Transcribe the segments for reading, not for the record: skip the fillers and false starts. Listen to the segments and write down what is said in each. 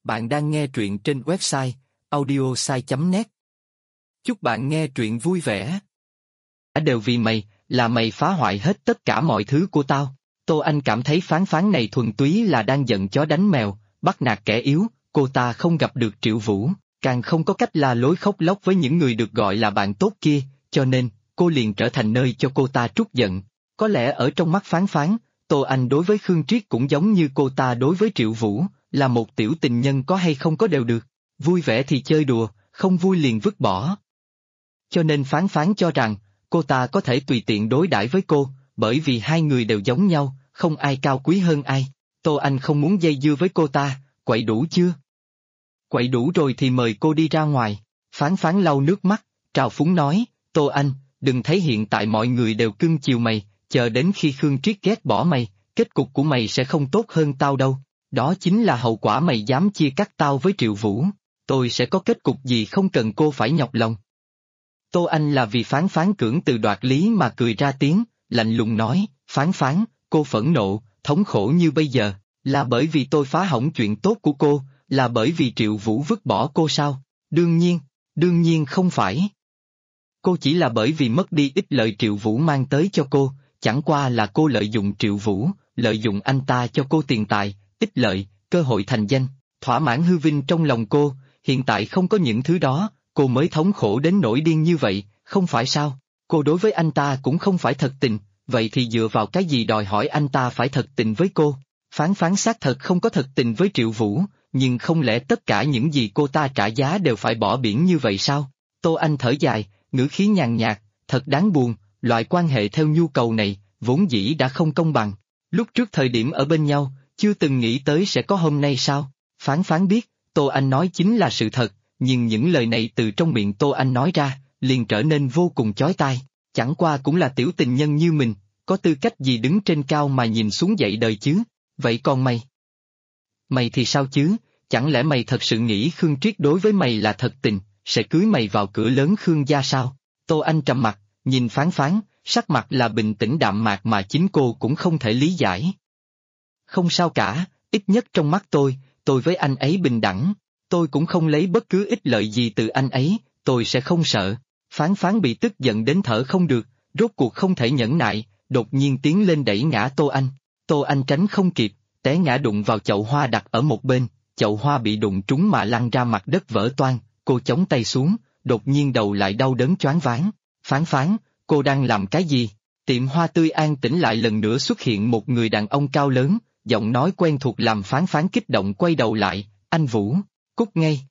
Bạn đang nghe truyện trên website audiosai.net. Chúc bạn nghe truyện vui vẻ. Đều vì mày, là mày phá hoại hết tất cả mọi thứ của tao. Tô Anh cảm thấy Phán Phán này thuần túy là đang giận chó đánh mèo, bắt nạt kẻ yếu. Cô ta không gặp được Triệu Vũ, càng không có cách la lối khóc lóc với những người được gọi là bạn tốt kia, cho nên cô liền trở thành nơi cho cô ta trút giận. Có lẽ ở trong mắt Phán Phán, Tô Anh đối với Khương Triết cũng giống như cô ta đối với Triệu Vũ, là một tiểu tình nhân có hay không có đều được, vui vẻ thì chơi đùa, không vui liền vứt bỏ. Cho nên Phán Phán cho rằng, cô ta có thể tùy tiện đối đãi với cô, bởi vì hai người đều giống nhau, không ai cao quý hơn ai. Tô Anh không muốn dây dưa với cô ta, quậy đủ chưa? Quậy đủ rồi thì mời cô đi ra ngoài. Phán Phán lau nước mắt, trào phúng nói, Tô Anh, đừng thấy hiện tại mọi người đều cưng chiều mày, chờ đến khi Khương Triết ghét bỏ mày, kết cục của mày sẽ không tốt hơn tao đâu. Đó chính là hậu quả mày dám chia cắt tao với Triệu Vũ, tôi sẽ có kết cục gì không cần cô phải nhọc lòng. Tô Anh là vì Phán Phán cưỡng từ đoạt lý mà cười ra tiếng, lạnh lùng nói, Phán Phán, cô phẫn nộ, thống khổ như bây giờ, là bởi vì tôi phá hỏng chuyện tốt của cô, là bởi vì Triệu Vũ vứt bỏ cô sao? Đương nhiên không phải. Cô chỉ là bởi vì mất đi ít lợi Triệu Vũ mang tới cho cô, chẳng qua là cô lợi dụng Triệu Vũ, lợi dụng anh ta cho cô tiền tài, ích lợi, cơ hội thành danh, thỏa mãn hư vinh trong lòng cô, hiện tại không có những thứ đó, cô mới thống khổ đến nỗi điên như vậy, không phải sao? Cô đối với anh ta cũng không phải thật tình, vậy thì dựa vào cái gì đòi hỏi anh ta phải thật tình với cô? Phán Phán xác thật không có thật tình với Triệu Vũ, nhưng không lẽ tất cả những gì cô ta trả giá đều phải bỏ biển như vậy sao? Tô Anh thở dài, ngữ khí nhàn nhạt, thật đáng buồn, loại quan hệ theo nhu cầu này, vốn dĩ đã không công bằng. Lúc trước thời điểm ở bên nhau, chưa từng nghĩ tới sẽ có hôm nay sao? Phán Phán biết, Tô Anh nói chính là sự thật, nhưng những lời này từ trong miệng Tô Anh nói ra, liền trở nên vô cùng chói tai. Chẳng qua cũng là tiểu tình nhân như mình, có tư cách gì đứng trên cao mà nhìn xuống dậy đời chứ? Vậy còn mày? Mày thì sao chứ? Chẳng lẽ mày thật sự nghĩ Khương Triết đối với mày là thật tình, sẽ cưới mày vào cửa lớn Khương gia sao? Tô Anh trầm mặt, nhìn Phán Phán, sắc mặt là bình tĩnh đạm mạc mà chính cô cũng không thể lý giải. Không sao cả, ít nhất trong mắt tôi với anh ấy bình đẳng, tôi cũng không lấy bất cứ ích lợi gì từ anh ấy, tôi sẽ không sợ. Phán Phán bị tức giận đến thở không được, rốt cuộc không thể nhẫn nại, đột nhiên tiến lên đẩy ngã Tô Anh. Tô Anh tránh không kịp, té ngã đụng vào chậu hoa đặt ở một bên, chậu hoa bị đụng trúng mà lăn ra mặt đất vỡ toang, cô chống tay xuống, đột nhiên đầu lại đau đớn choáng váng. Phán Phán, cô đang làm cái gì? Tiệm hoa tươi an tĩnh lại lần nữa xuất hiện một người đàn ông cao lớn, giọng nói quen thuộc làm Phán Phán kích động quay đầu lại, anh Vũ, cút ngay.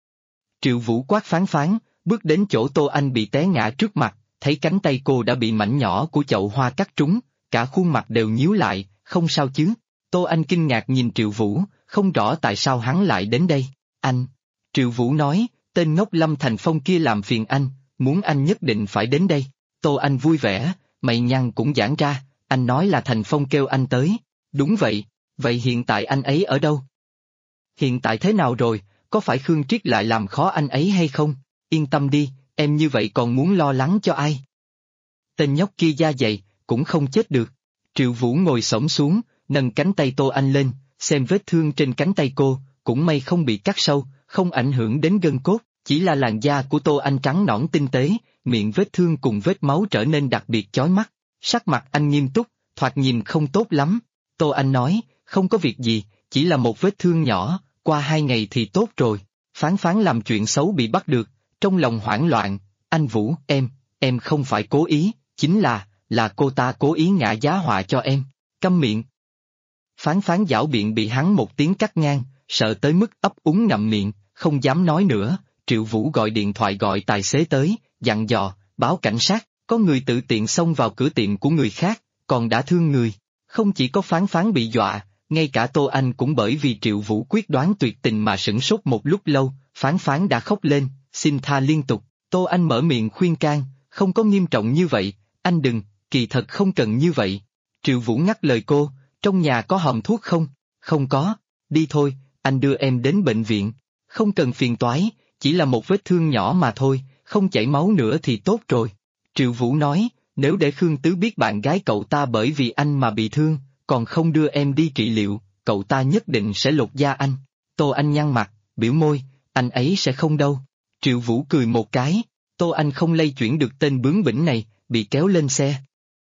Triệu Vũ quát Phán Phán, bước đến chỗ Tô Anh bị té ngã trước mặt, thấy cánh tay cô đã bị mảnh nhỏ của chậu hoa cắt trúng, cả khuôn mặt đều nhíu lại, không sao chứ? Tô Anh kinh ngạc nhìn Triệu Vũ, không rõ tại sao hắn lại đến đây. Anh. Triệu Vũ nói, tên ngốc Lâm Thành Phong kia làm phiền anh, muốn anh nhất định phải đến đây. Tô Anh vui vẻ, mày nhăn cũng giãn ra, anh nói là Thành Phong kêu anh tới. Đúng vậy, vậy hiện tại anh ấy ở đâu? Hiện tại thế nào rồi, có phải Khương Triết lại làm khó anh ấy hay không? Yên tâm đi, em như vậy còn muốn lo lắng cho ai? Tên nhóc kia da dày, cũng không chết được. Triệu Vũ ngồi xổm xuống, nâng cánh tay Tô Anh lên, xem vết thương trên cánh tay cô, cũng may không bị cắt sâu, không ảnh hưởng đến gân cốt, chỉ là làn da của Tô Anh trắng nõn tinh tế, miệng vết thương cùng vết máu trở nên đặc biệt chói mắt. Sắc mặt anh nghiêm túc, thoạt nhìn không tốt lắm. Tô Anh nói, không có việc gì, chỉ là một vết thương nhỏ, qua 2 ngày thì tốt rồi. Phán Phán làm chuyện xấu bị bắt được, trong lòng hoảng loạn, anh Vũ, em không phải cố ý, chính là cô ta cố ý ngã giá họa cho em. Câm miệng. Phán Phán giảo biện bị hắn một tiếng cắt ngang, sợ tới mức ấp úng ngậm miệng, không dám nói nữa. Triệu Vũ gọi điện thoại gọi tài xế tới, dặn dò, báo cảnh sát, có người tự tiện xông vào cửa tiệm của người khác, còn đã thương người. Không chỉ có Phán Phán bị dọa, ngay cả Tô Anh cũng bởi vì Triệu Vũ quyết đoán tuyệt tình mà sửng sốt một lúc lâu, Phán Phán đã khóc lên, xin tha liên tục. Tô Anh mở miệng khuyên can, không có nghiêm trọng như vậy, anh đừng, kỳ thật không cần như vậy. Triệu Vũ ngắt lời cô, trong nhà có hòm thuốc không? Không có, đi thôi, anh đưa em đến bệnh viện. Không cần phiền toái, chỉ là một vết thương nhỏ mà thôi, không chảy máu nữa thì tốt rồi. Triệu Vũ nói, nếu để Khương Tứ biết bạn gái cậu ta bởi vì anh mà bị thương, còn không đưa em đi trị liệu, cậu ta nhất định sẽ lột da anh. Tô Anh nhăn mặt, biểu môi, anh ấy sẽ không đâu. Triệu Vũ cười một cái, Tô Anh không lay chuyển được tên bướng bỉnh này, bị kéo lên xe.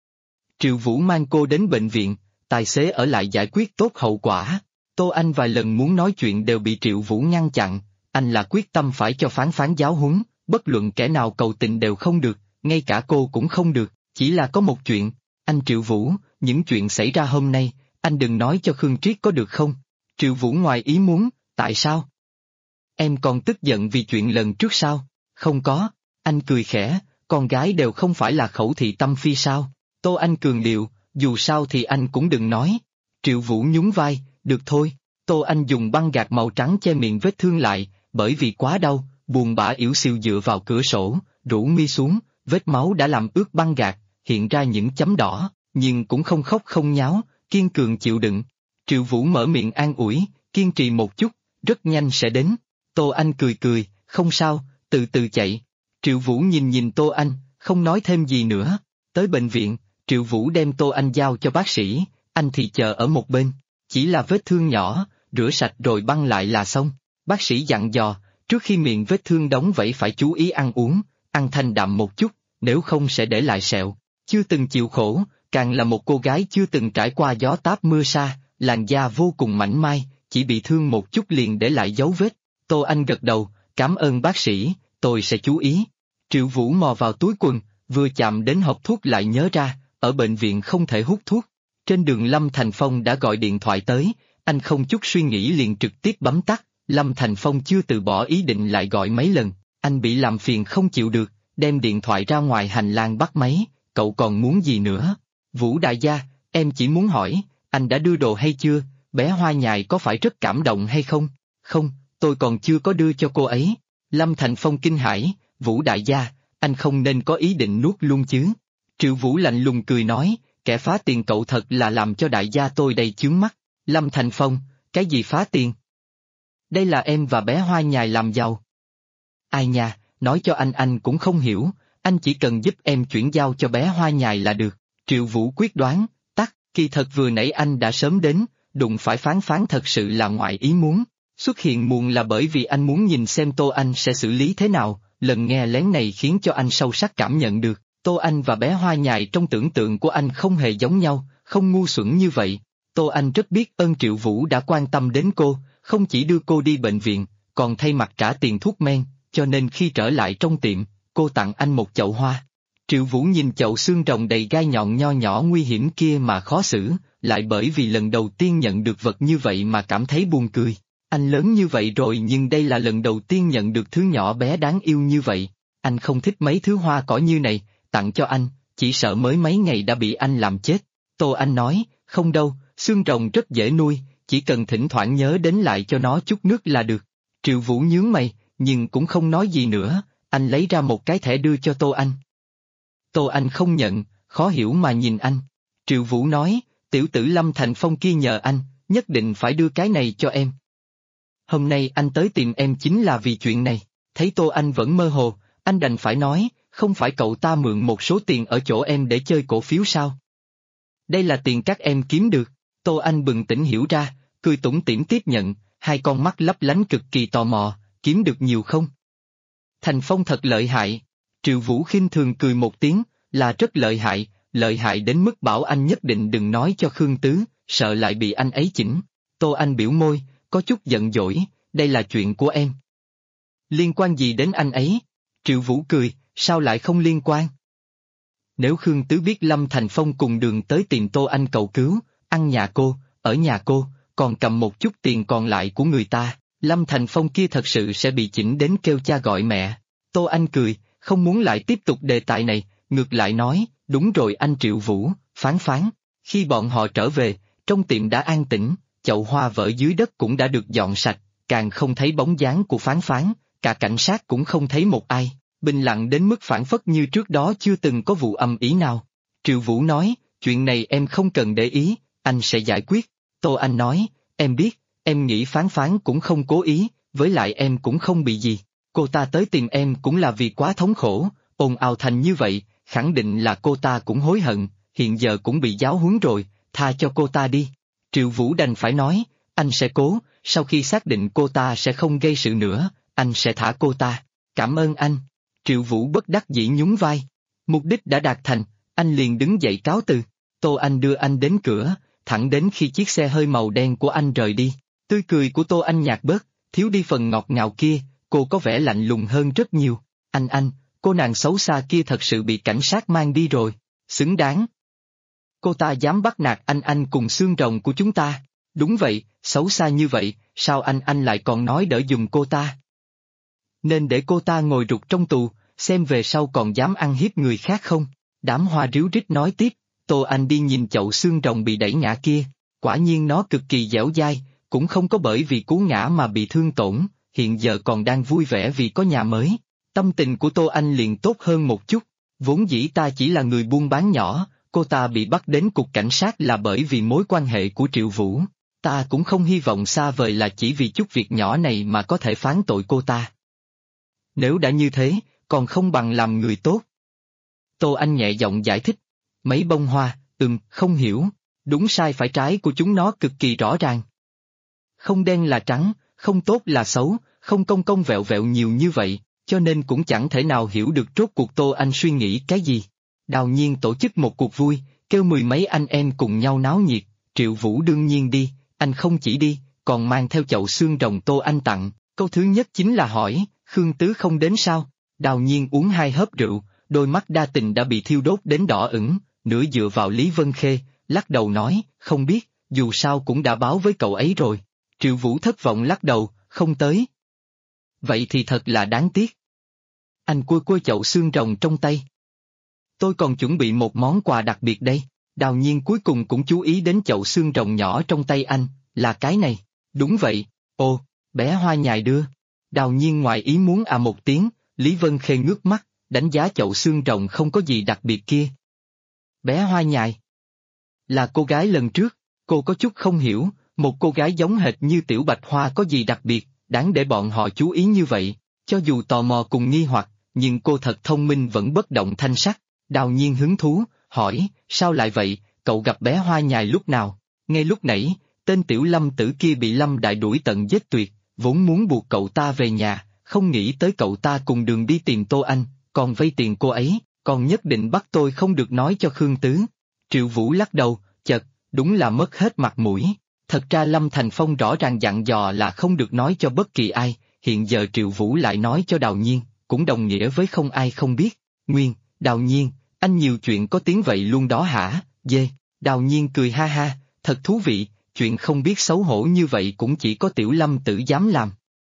Triệu Vũ mang cô đến bệnh viện, tài xế ở lại giải quyết tốt hậu quả. Tô Anh vài lần muốn nói chuyện đều bị Triệu Vũ ngăn chặn, anh là quyết tâm phải cho Phán Phán giáo huấn, bất luận kẻ nào cầu tình đều không được, ngay cả cô cũng không được, chỉ là có một chuyện, anh Triệu Vũ, những chuyện xảy ra hôm nay, anh đừng nói cho Khương Triết có được không? Triệu Vũ ngoài ý muốn, tại sao? Em còn tức giận vì chuyện lần trước sao? Không có, anh cười khẽ, con gái đều không phải là khẩu thị tâm phi sao? Tô Anh cường điệu, dù sao thì anh cũng đừng nói. Triệu Vũ nhún vai, được thôi. Tô Anh dùng băng gạc màu trắng che miệng vết thương lại, bởi vì quá đau, buồn bã yếu xìu dựa vào cửa sổ, rũ mi xuống, vết máu đã làm ướt băng gạc, hiện ra những chấm đỏ, nhưng cũng không khóc không nháo, kiên cường chịu đựng. Triệu Vũ mở miệng an ủi, kiên trì một chút, rất nhanh sẽ đến. Tô Anh cười cười, không sao, từ từ chạy. Triệu Vũ nhìn nhìn Tô Anh, không nói thêm gì nữa. Tới bệnh viện, Triệu Vũ đem Tô Anh giao cho bác sĩ, anh thì chờ ở một bên. Chỉ là vết thương nhỏ, rửa sạch rồi băng lại là xong. Bác sĩ dặn dò, trước khi miệng vết thương đóng vậy phải chú ý ăn uống, ăn thanh đạm một chút, nếu không sẽ để lại sẹo. Chưa từng chịu khổ, càng là một cô gái chưa từng trải qua gió táp mưa sa, làn da vô cùng mảnh mai, chỉ bị thương một chút liền để lại dấu vết. Tô Anh gật đầu, cảm ơn bác sĩ, tôi sẽ chú ý. Triệu Vũ mò vào túi quần, vừa chạm đến hộp thuốc lại nhớ ra, ở bệnh viện không thể hút thuốc. Trên đường Lâm Thành Phong đã gọi điện thoại tới, anh không chút suy nghĩ liền trực tiếp bấm tắt. Lâm Thành Phong chưa từ bỏ ý định lại gọi mấy lần, anh bị làm phiền không chịu được, đem điện thoại ra ngoài hành lang bắt máy, cậu còn muốn gì nữa? Vũ đại gia, em chỉ muốn hỏi, anh đã đưa đồ hay chưa, bé Hoa Nhài có phải rất cảm động hay không? Không, tôi còn chưa có đưa cho cô ấy. Lâm Thành Phong kinh hãi, Vũ đại gia, anh không nên có ý định nuốt luôn chứ. Triệu Vũ lạnh lùng cười nói, kẻ phá tiền cậu thật là làm cho đại gia tôi đầy chướng mắt. Lâm Thành Phong, cái gì phá tiền? Đây là em và bé Hoa Nhài làm giàu. Ai nha, nói cho anh cũng không hiểu, anh chỉ cần giúp em chuyển giao cho bé Hoa Nhài là được. Triệu Vũ quyết đoán, kỳ thật vừa nãy anh đã sớm đến, đụng phải Phán Phán thật sự là ngoại ý muốn. Xuất hiện muộn là bởi vì anh muốn nhìn xem Tô Anh sẽ xử lý thế nào, lần nghe lén này khiến cho anh sâu sắc cảm nhận được, Tô Anh và bé Hoa Nhài trong tưởng tượng của anh không hề giống nhau, không ngu xuẩn như vậy. Tô Anh rất biết ơn Triệu Vũ đã quan tâm đến cô, không chỉ đưa cô đi bệnh viện, còn thay mặt trả tiền thuốc men, cho nên khi trở lại trong tiệm, cô tặng anh một chậu hoa. Triệu Vũ nhìn chậu xương rồng đầy gai nhọn nho nhỏ nguy hiểm kia mà khó xử, lại bởi vì lần đầu tiên nhận được vật như vậy mà cảm thấy buồn cười. Anh lớn như vậy rồi nhưng đây là lần đầu tiên nhận được thứ nhỏ bé đáng yêu như vậy. Anh không thích mấy thứ hoa cỏ như này, tặng cho anh, chỉ sợ mới mấy ngày đã bị anh làm chết. Tô Anh nói, không đâu, xương rồng rất dễ nuôi, chỉ cần thỉnh thoảng nhớ đến lại cho nó chút nước là được. Triệu Vũ nhướng mày, nhưng cũng không nói gì nữa, anh lấy ra một cái thẻ đưa cho Tô Anh. Tô Anh không nhận, khó hiểu mà nhìn anh. Triệu Vũ nói, tiểu tử Lâm Thành Phong kia nhờ anh, nhất định phải đưa cái này cho em. Hôm nay anh tới tìm em chính là vì chuyện này. Thấy Tô Anh vẫn mơ hồ, anh đành phải nói, không phải cậu ta mượn một số tiền ở chỗ em để chơi cổ phiếu sao? Đây là tiền các em kiếm được. Tô Anh bừng tỉnh hiểu ra, cười tủm tỉm tiếp nhận, hai con mắt lấp lánh cực kỳ tò mò, kiếm được nhiều không? Thành Phong thật lợi hại. Triệu Vũ khinh thường cười một tiếng, là rất lợi hại đến mức bảo anh nhất định đừng nói cho Khương Tứ, sợ lại bị anh ấy chỉnh. Tô Anh biểu môi, có chút giận dỗi, đây là chuyện của em. Liên quan gì đến anh ấy? Triệu Vũ cười, sao lại không liên quan? Nếu Khương Tứ biết Lâm Thành Phong cùng đường tới tìm Tô Anh cầu cứu, ăn nhà cô, ở nhà cô, còn cầm một chút tiền còn lại của người ta, Lâm Thành Phong kia thật sự sẽ bị chỉnh đến kêu cha gọi mẹ. Tô Anh cười, không muốn lại tiếp tục đề tài này, ngược lại nói, đúng rồi anh Triệu Vũ, Phán. Khi bọn họ trở về, trong tiệm đã an tĩnh, chậu hoa vỡ dưới đất cũng đã được dọn sạch, càng không thấy bóng dáng của Phán, cả cảnh sát cũng không thấy một ai, bình lặng đến mức phảng phất như trước đó chưa từng có vụ âm ý nào. Triệu Vũ nói, chuyện này em không cần để ý, anh sẽ giải quyết. Tô Anh nói, em biết, em nghĩ Phán cũng không cố ý, với lại em cũng không bị gì. Cô ta tới tìm em cũng là vì quá thống khổ, ồn ào thành như vậy, khẳng định là cô ta cũng hối hận, hiện giờ cũng bị giáo huấn rồi, tha cho cô ta đi. Triệu Vũ đành phải nói, anh sẽ cố, sau khi xác định cô ta sẽ không gây sự nữa, anh sẽ thả cô ta. Cảm ơn anh. Triệu Vũ bất đắc dĩ nhún vai. Mục đích đã đạt thành, anh liền đứng dậy cáo từ. Tô Anh đưa anh đến cửa, thẳng đến khi chiếc xe hơi màu đen của anh rời đi. Tươi cười của Tô Anh nhạt bớt, thiếu đi phần ngọt ngào kia, cô có vẻ lạnh lùng hơn rất nhiều. Anh, cô nàng xấu xa kia thật sự bị cảnh sát mang đi rồi, xứng đáng. Cô ta dám bắt nạt anh cùng xương rồng của chúng ta. Đúng vậy, xấu xa như vậy, sao anh lại còn nói đỡ giùm cô ta? Nên để cô ta ngồi rụt trong tù, xem về sau còn dám ăn hiếp người khác không? Đám hoa ríu rít nói tiếp, Tô Anh đi nhìn chậu xương rồng bị đẩy ngã kia, quả nhiên nó cực kỳ dẻo dai, cũng không có bởi vì cú ngã mà bị thương tổn, hiện giờ còn đang vui vẻ vì có nhà mới. Tâm tình của Tô Anh liền tốt hơn một chút, vốn dĩ ta chỉ là người buôn bán nhỏ, cô ta bị bắt đến cục cảnh sát là bởi vì mối quan hệ của Triệu Vũ, ta cũng không hy vọng xa vời là chỉ vì chút việc nhỏ này mà có thể phán tội cô ta. Nếu đã như thế, còn không bằng làm người tốt. Tô Anh nhẹ giọng giải thích, mấy bông hoa, không hiểu, đúng sai phải trái của chúng nó cực kỳ rõ ràng. Không đen là trắng, không tốt là xấu, không cong cong vẹo vẹo nhiều như vậy, cho nên cũng chẳng thể nào hiểu được rốt cuộc Tô Anh suy nghĩ cái gì. Đào Nhiên tổ chức một cuộc vui, kêu 10 mấy anh em cùng nhau náo nhiệt, Triệu Vũ đương nhiên đi, anh không chỉ đi, còn mang theo chậu xương rồng Tô Anh tặng, câu thứ nhất chính là hỏi, Khương Tứ không đến sao? Đào Nhiên uống 2 hớp rượu, đôi mắt đa tình đã bị thiêu đốt đến đỏ ửng, nửa dựa vào Lý Vân Khê, lắc đầu nói, không biết, dù sao cũng đã báo với cậu ấy rồi. Triệu Vũ thất vọng lắc đầu, không tới. Vậy thì thật là đáng tiếc. Anh cua chậu xương rồng trong tay. Tôi còn chuẩn bị một món quà đặc biệt đây. Đào Nhiên cuối cùng cũng chú ý đến chậu xương rồng nhỏ trong tay anh, là cái này. Đúng vậy, ồ, bé Hoa Nhài đưa. Đào Nhiên ngoài ý muốn một tiếng, Lý Vân Khê ngước mắt, đánh giá chậu xương rồng không có gì đặc biệt kia. Bé Hoa Nhài là cô gái lần trước, cô có chút không hiểu, một cô gái giống hệt như Tiểu Bạch Hoa có gì đặc biệt, đáng để bọn họ chú ý như vậy, cho dù tò mò cùng nghi hoặc, nhưng cô thật thông minh vẫn bất động thanh sắc. Đào Nhiên hứng thú, hỏi, sao lại vậy, cậu gặp bé Hoa Nhài lúc nào? Ngay lúc nãy, tên Tiểu Lâm tử kia bị Lâm Đại đuổi tận giết tuyệt, vốn muốn buộc cậu ta về nhà, không nghĩ tới cậu ta cùng đường đi tìm Tô Anh, còn vay tiền cô ấy, còn nhất định bắt tôi không được nói cho Khương Tứ. Triệu Vũ lắc đầu, chật, đúng là mất hết mặt mũi. Thật ra Lâm Thành Phong rõ ràng dặn dò là không được nói cho bất kỳ ai, hiện giờ Triệu Vũ lại nói cho Đào Nhiên, cũng đồng nghĩa với không ai không biết. Nguyên, Đào Nhiên, anh nhiều chuyện có tiếng vậy luôn đó hả? Dê, Đào Nhiên cười ha ha, thật thú vị, chuyện không biết xấu hổ như vậy cũng chỉ có Tiểu Lâm tử dám làm.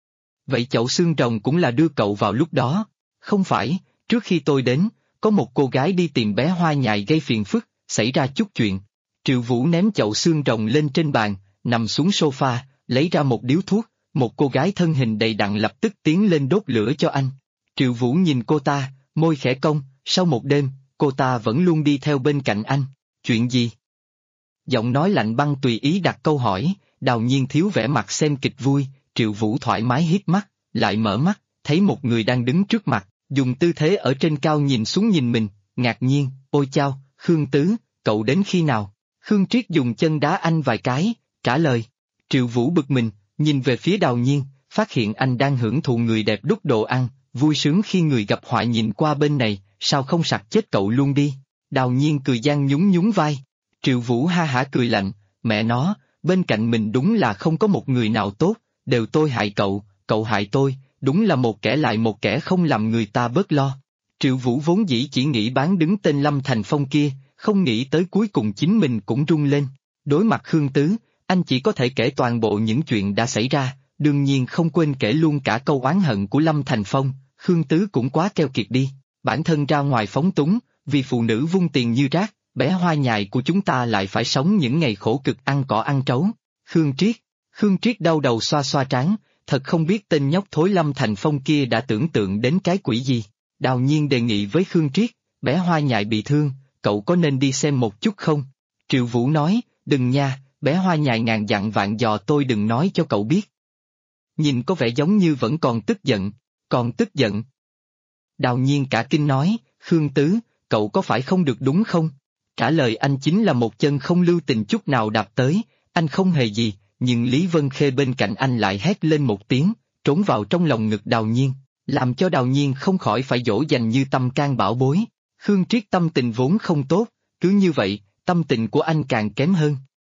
Vậy chậu xương rồng cũng là đưa cậu vào lúc đó? Không phải, trước khi tôi đến, có một cô gái đi tìm bé Hoa Nhài gây phiền phức, xảy ra chút chuyện. Triệu Vũ ném chậu xương rồng lên trên bàn, nằm xuống sofa, lấy ra một điếu thuốc, một cô gái thân hình đầy đặn lập tức tiến lên đốt lửa cho anh. Triệu Vũ nhìn cô ta, môi khẽ cong, sau một đêm, cô ta vẫn luôn đi theo bên cạnh anh. Chuyện gì? Giọng nói lạnh băng tùy ý đặt câu hỏi, Đào Nhiên thiếu vẻ mặt xem kịch vui, Triệu Vũ thoải mái híp mắt, lại mở mắt, thấy một người đang đứng trước mặt, dùng tư thế ở trên cao nhìn xuống nhìn mình, ngạc nhiên, ôi chao, Khương Tứ, cậu đến khi nào? Khương Triết dùng chân đá anh vài cái, trả lời. Triệu Vũ bực mình, nhìn về phía Đào Nhiên, phát hiện anh đang hưởng thụ người đẹp đút đồ ăn, vui sướng khi người gặp họa nhìn qua bên này, sao không sặc chết cậu luôn đi? Đào Nhiên cười gian nhún nhún vai. Triệu Vũ ha hả cười lạnh, mẹ nó, bên cạnh mình đúng là không có một người nào tốt, đều tôi hại cậu, cậu hại tôi, đúng là một kẻ lại một kẻ không làm người ta bớt lo. Triệu Vũ vốn dĩ chỉ nghĩ bán đứng tên Lâm Thành Phong kia, không nghĩ tới cuối cùng chính mình cũng rung lên. Đối mặt Khương Tứ, anh chỉ có thể kể toàn bộ những chuyện đã xảy ra, đương nhiên không quên kể luôn cả câu oán hận của Lâm Thành Phong. Khương Tứ cũng quá keo kiệt đi, bản thân ra ngoài phóng túng, vì phụ nữ vung tiền như rác, bé Hoa Nhài của chúng ta lại phải sống những ngày khổ cực ăn cỏ ăn trấu. Khương Triết đau đầu xoa xoa trán, thật không biết tên nhóc thối Lâm Thành Phong kia đã tưởng tượng đến cái quỷ gì. Đào Nhiên đề nghị với Khương Triết, bé Hoa Nhài bị thương, cậu có nên đi xem một chút không? Triệu Vũ nói, đừng nha, bé Hoa Nhài ngàn dặn vạn dò tôi đừng nói cho cậu biết. Nhìn có vẻ giống như vẫn còn tức giận. Đào Nhiên cả kinh nói, Khương Tứ, cậu có phải không được đúng không? Trả lời anh chính là một chân không lưu tình chút nào đạp tới, anh không hề gì, nhưng Lý Vân Khê bên cạnh anh lại hét lên một tiếng, trốn vào trong lòng ngực Đào Nhiên, làm cho Đào Nhiên không khỏi phải dỗ dành như tâm can bảo bối. Khương Triết tâm tình vốn không tốt, cứ như vậy, tâm tình của anh càng kém hơn.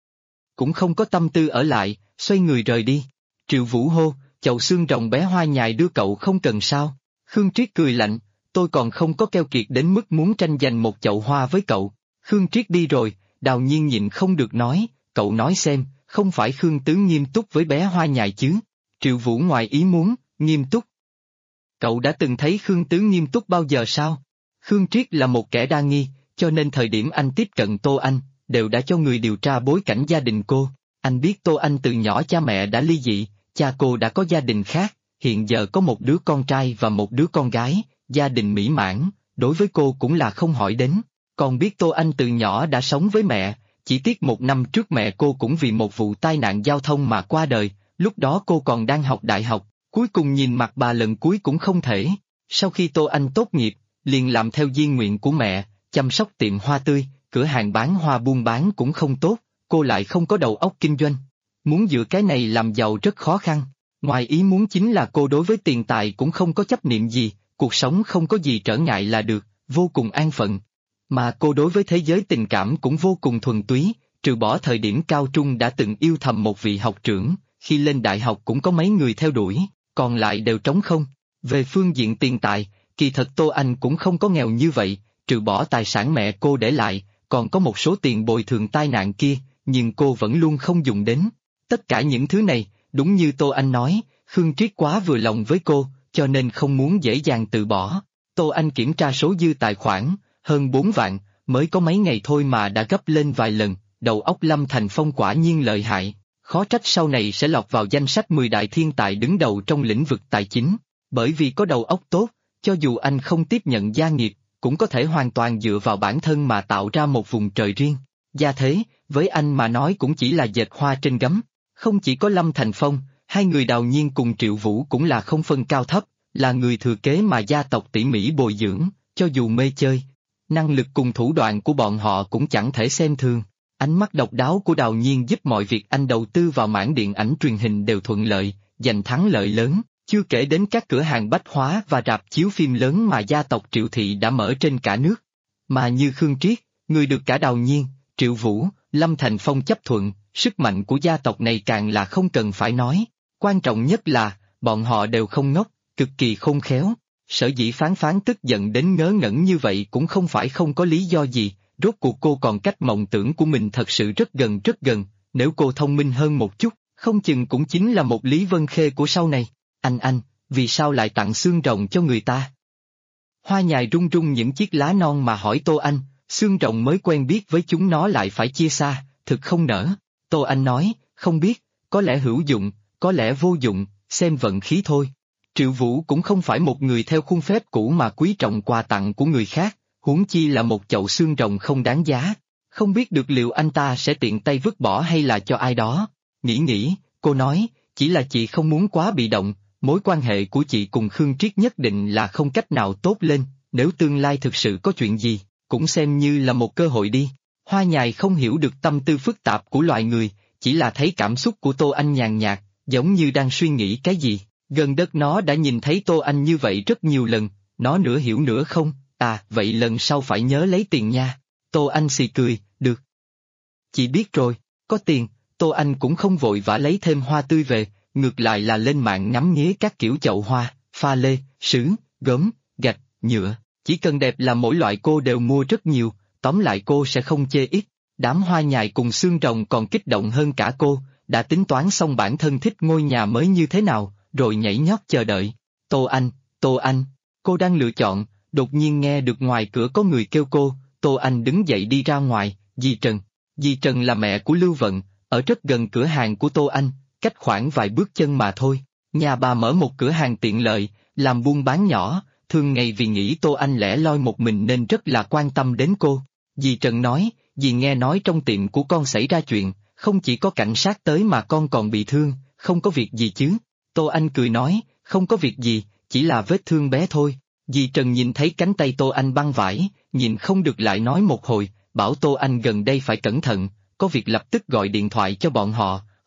Cũng không có tâm tư ở lại, xoay người rời đi. Triệu Vũ hô, chậu xương rồng bé Hoa Nhài đưa cậu không cần sao. Khương Triết cười lạnh, tôi còn không có keo kiệt đến mức muốn tranh giành một chậu hoa với cậu. Khương Triết đi rồi, Đào Nhiên nhịn không được nói, cậu nói xem, không phải Khương Tứ nghiêm túc với bé Hoa Nhài chứ? Triệu Vũ ngoài ý muốn, nghiêm túc. Cậu đã từng thấy Khương Tứ nghiêm túc bao giờ sao? Khương Triết là một kẻ đa nghi, cho nên thời điểm anh tiếp cận Tô Anh, đều đã cho người điều tra bối cảnh gia đình cô. Anh biết Tô Anh từ nhỏ cha mẹ đã ly dị, cha cô đã có gia đình khác, hiện giờ có một đứa con trai và một đứa con gái, gia đình mỹ mãn, đối với cô cũng là không hỏi đến. Còn biết Tô Anh từ nhỏ đã sống với mẹ, chỉ tiếc 1 năm trước mẹ cô cũng vì một vụ tai nạn giao thông mà qua đời, lúc đó cô còn đang học đại học, cuối cùng nhìn mặt bà lần cuối cũng không thể. Sau khi Tô Anh tốt nghiệp, liền làm theo di nguyện của mẹ, chăm sóc tiệm hoa tươi, cửa hàng bán hoa buôn bán cũng không tốt, cô lại không có đầu óc kinh doanh. Muốn dựa cái này làm giàu rất khó khăn. Ngoài ý muốn chính là cô đối với tiền tài cũng không có chấp niệm gì, cuộc sống không có gì trở ngại là được, vô cùng an phận. Mà cô đối với thế giới tình cảm cũng vô cùng thuần túy, trừ bỏ thời điểm cao trung đã từng yêu thầm một vị học trưởng, khi lên đại học cũng có mấy người theo đuổi, còn lại đều trống không. Về phương diện tiền tài, kỳ thật Tô Anh cũng không có nghèo như vậy, trừ bỏ tài sản mẹ cô để lại, còn có một số tiền bồi thường tai nạn kia, nhưng cô vẫn luôn không dùng đến. Tất cả những thứ này, đúng như Tô Anh nói, Khương Triết quá vừa lòng với cô, cho nên không muốn dễ dàng từ bỏ. Tô Anh kiểm tra số dư tài khoản, hơn 4 vạn, mới có mấy ngày thôi mà đã gấp lên vài lần, đầu óc Lâm Thành Phong quả nhiên lợi hại, khó trách sau này sẽ lọt vào danh sách 10 đại thiên tài đứng đầu trong lĩnh vực tài chính, bởi vì có đầu óc tốt, cho dù anh không tiếp nhận gia nghiệp, cũng có thể hoàn toàn dựa vào bản thân mà tạo ra một vùng trời riêng. Gia thế, với anh mà nói cũng chỉ là dệt hoa trên gấm, không chỉ có Lâm Thành Phong, hai người Đào Nhiên cùng Triệu Vũ cũng là không phân cao thấp, là người thừa kế mà gia tộc tỉ mỉ bồi dưỡng, cho dù mê chơi. Năng lực cùng thủ đoạn của bọn họ cũng chẳng thể xem thường. Ánh mắt độc đáo của Đào Nhiên giúp mọi việc anh đầu tư vào mảng điện ảnh truyền hình đều thuận lợi, giành thắng lợi lớn, chưa kể đến các cửa hàng bách hóa và rạp chiếu phim lớn mà gia tộc Triệu Thị đã mở trên cả nước. Mà như Khương Triết, người được cả Đào Nhiên, Triệu Vũ, Lâm Thành Phong chấp thuận, sức mạnh của gia tộc này càng là không cần phải nói. Quan trọng nhất là, bọn họ đều không ngốc, cực kỳ khôn khéo. Sở dĩ Phán Phán tức giận đến ngớ ngẩn như vậy cũng không phải không có lý do gì, rốt cuộc cô còn cách mộng tưởng của mình thật sự rất gần, nếu cô thông minh hơn một chút, không chừng cũng chính là một Lý Vân Khê của sau này. Anh, vì sao lại tặng xương rồng cho người ta? Hoa Nhài rung rung những chiếc lá non mà hỏi Tô Anh, xương rồng mới quen biết với chúng nó lại phải chia xa, thực không nỡ. Tô Anh nói, không biết, có lẽ hữu dụng, có lẽ vô dụng, xem vận khí thôi. Triệu Vũ cũng không phải một người theo khuôn phép cũ mà quý trọng quà tặng của người khác, huống chi là một chậu xương rồng không đáng giá. Không biết được liệu anh ta sẽ tiện tay vứt bỏ hay là cho ai đó. Nghĩ, cô nói, chỉ là chị không muốn quá bị động, mối quan hệ của chị cùng Khương Triết nhất định là không cách nào tốt lên, nếu tương lai thực sự có chuyện gì, cũng xem như là một cơ hội đi. Hoa Nhài không hiểu được tâm tư phức tạp của loài người, chỉ là thấy cảm xúc của Tô Anh nhàn nhạt, giống như đang suy nghĩ cái gì. Gần đất nó đã nhìn thấy Tô Anh như vậy rất nhiều lần, nó nửa hiểu nửa không, vậy lần sau phải nhớ lấy tiền nha. Tô Anh xì cười, được. Chị biết rồi, có tiền, Tô Anh cũng không vội vã lấy thêm hoa tươi về, ngược lại là lên mạng ngắm nghía các kiểu chậu hoa, pha lê, sứ, gốm, gạch, nhựa, chỉ cần đẹp là mỗi loại cô đều mua rất nhiều, tóm lại cô sẽ không chê ít. Đám Hoa Nhài cùng xương rồng còn kích động hơn cả cô, đã tính toán xong bản thân thích ngôi nhà mới như thế nào, rồi nhảy nhót chờ đợi. Tô Anh, cô đang lựa chọn, đột nhiên nghe được ngoài cửa có người kêu cô, Tô Anh đứng dậy đi ra ngoài, Dì Trần là mẹ của Lưu Vận, ở rất gần cửa hàng của Tô Anh, cách khoảng vài bước chân mà thôi. Nhà bà mở một cửa hàng tiện lợi, làm buôn bán nhỏ, thường ngày vì nghĩ Tô Anh lẻ loi một mình nên rất là quan tâm đến cô. Dì Trần nói, dì nghe nói trong tiệm của con xảy ra chuyện, không chỉ có cảnh sát tới mà con còn bị thương, không có việc gì chứ? Tô Anh cười nói, không có việc gì, chỉ là vết thương bé thôi. Dì Trần nhìn thấy cánh tay Tô Anh băng vải, nhìn không được lại nói một hồi, bảo Tô Anh gần đây phải cẩn thận, có việc lập tức gọi điện thoại cho bọn họ,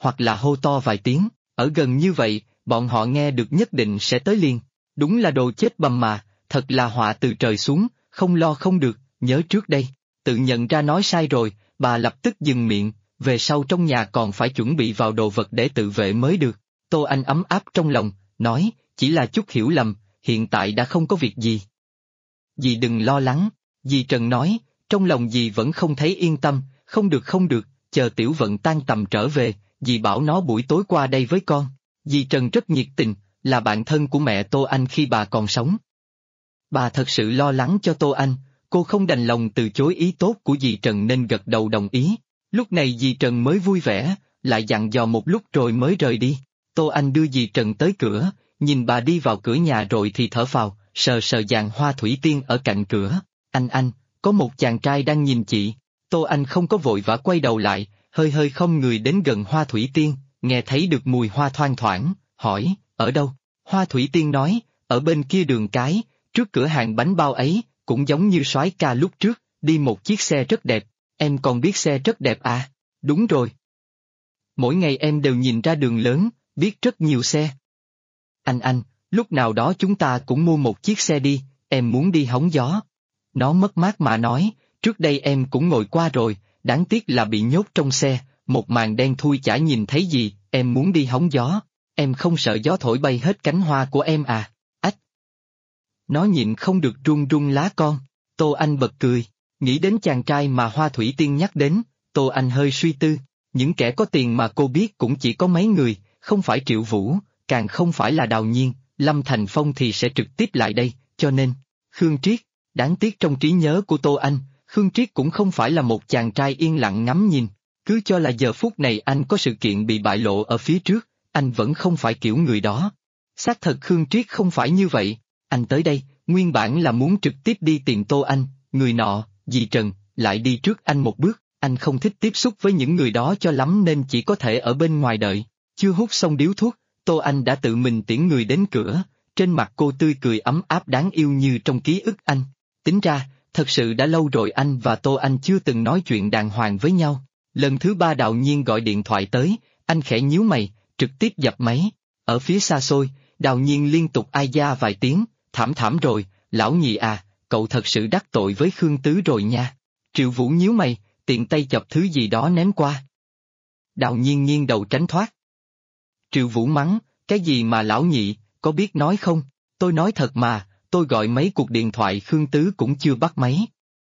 hoặc là hô to vài tiếng, ở gần như vậy, bọn họ nghe được nhất định sẽ tới liền. Đúng là đồ chết bầm mà, thật là họa từ trời xuống, không lo không được, nhớ trước đây, tự nhận ra nói sai rồi, bà lập tức dừng miệng, về sau trong nhà còn phải chuẩn bị vào đồ vật để tự vệ mới được. Tô Anh ấm áp trong lòng, nói, chỉ là chút hiểu lầm, hiện tại đã không có việc gì. Dì đừng lo lắng, dì Trần nói, trong lòng dì vẫn không thấy yên tâm, không được, chờ Tiểu Vận tan tầm trở về, dì bảo nó buổi tối qua đây với con. Dì Trần rất nhiệt tình, là bạn thân của mẹ Tô Anh khi bà còn sống. Bà thật sự lo lắng cho Tô Anh, cô không đành lòng từ chối ý tốt của dì Trần nên gật đầu đồng ý. Lúc này dì Trần mới vui vẻ, lại dặn dò một lúc rồi mới rời đi. Tô Anh đưa dì Trần tới cửa, nhìn bà đi vào cửa nhà rồi thì thở phào, sờ sờ dàn hoa thủy tiên ở cạnh cửa. Anh, có một chàng trai đang nhìn chị. Tô Anh không có vội vã quay đầu lại, hơi hơi không người đến gần hoa thủy tiên, nghe thấy được mùi hoa thoang thoảng, hỏi, ở đâu? Hoa thủy tiên nói, ở bên kia đường cái, trước cửa hàng bánh bao ấy, cũng giống như soái ca lúc trước, đi một chiếc xe rất đẹp. Em còn biết xe rất đẹp à? Đúng rồi. Mỗi ngày em đều nhìn ra đường lớn, biết rất nhiều xe. Anh, lúc nào đó chúng ta cũng mua một chiếc xe đi, em muốn đi hóng gió. Nó mất mát mà nói, trước đây em cũng ngồi qua rồi, đáng tiếc là bị nhốt trong xe, một màn đen thui chả nhìn thấy gì, em muốn đi hóng gió. Em không sợ gió thổi bay hết cánh hoa của em à? Ách! Nó nhịn không được run run lá con. Tô Anh bật cười, nghĩ đến chàng trai mà Hoa Thủy Tiên nhắc đến, Tô Anh hơi suy tư, những kẻ có tiền mà cô biết cũng chỉ có mấy người, không phải Triệu Vũ, càng không phải là Đào Nhiên, Lâm Thành Phong thì sẽ trực tiếp lại đây, cho nên, Khương Triết, đáng tiếc trong trí nhớ của Tô Anh, Khương Triết cũng không phải là một chàng trai yên lặng ngắm nhìn, cứ cho là giờ phút này anh có sự kiện bị bại lộ ở phía trước, anh vẫn không phải kiểu người đó. Xác thật Khương Triết không phải như vậy, anh tới đây, nguyên bản là muốn trực tiếp đi tìm Tô Anh, người nọ, dì Trần, lại đi trước anh một bước, anh không thích tiếp xúc với những người đó cho lắm nên chỉ có thể ở bên ngoài đợi. Chưa hút xong điếu thuốc, Tô Anh đã tự mình tiễn người đến cửa, trên mặt cô tươi cười ấm áp đáng yêu như trong ký ức anh. Tính ra, thật sự đã lâu rồi anh và Tô Anh chưa từng nói chuyện đàng hoàng với nhau. Lần thứ ba Đào Nhiên gọi điện thoại tới, anh khẽ nhíu mày, trực tiếp dập máy. Ở phía xa xôi, Đào Nhiên liên tục ai da vài tiếng, thảm rồi, lão nhị à, cậu thật sự đắc tội với Khương Tứ rồi nha. Triệu Vũ nhíu mày, tiện tay chọc thứ gì đó ném qua. Đào Nhiên nghiêng đầu tránh thoát. Triệu Vũ mắng, cái gì mà lão nhị, có biết nói không? Tôi nói thật mà, tôi gọi mấy cuộc điện thoại Khương Tứ cũng chưa bắt máy.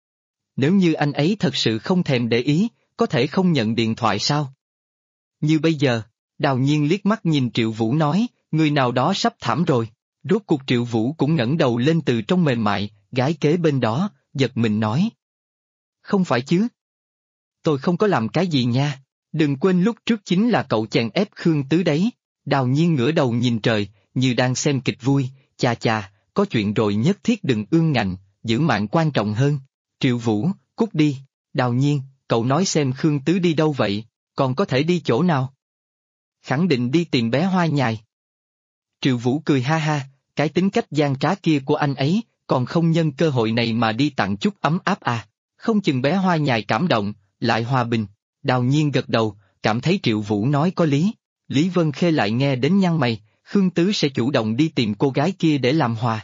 Nếu như anh ấy thật sự không thèm để ý, có thể không nhận điện thoại sao? Như bây giờ, Đào Nhiên liếc mắt nhìn Triệu Vũ nói, người nào đó sắp thảm rồi. Rốt cuộc Triệu Vũ cũng ngẩng đầu lên từ trong mềm mại, gái kế bên đó, giật mình nói. Không phải chứ? Tôi không có làm cái gì nha, đừng quên lúc trước chính là cậu chèn ép Khương Tứ đấy. Đào Nhiên ngửa đầu nhìn trời, như đang xem kịch vui, chà, có chuyện rồi nhất thiết đừng ương ngạnh, giữ mạng quan trọng hơn. Triệu Vũ, cút đi. Đào Nhiên, cậu nói xem Khương Tứ đi đâu vậy, còn có thể đi chỗ nào? Khẳng định đi tìm bé Hoa Nhài. Triệu Vũ cười ha ha, cái tính cách gian trá kia của anh ấy, còn không nhân cơ hội này mà đi tặng chút ấm áp à, không chừng bé Hoa Nhài cảm động, lại hòa bình. Đào Nhiên gật đầu, cảm thấy Triệu Vũ nói có lý. Lý Vân Khê lại nghe đến nhăn mày, Khương Tứ sẽ chủ động đi tìm cô gái kia để làm hòa.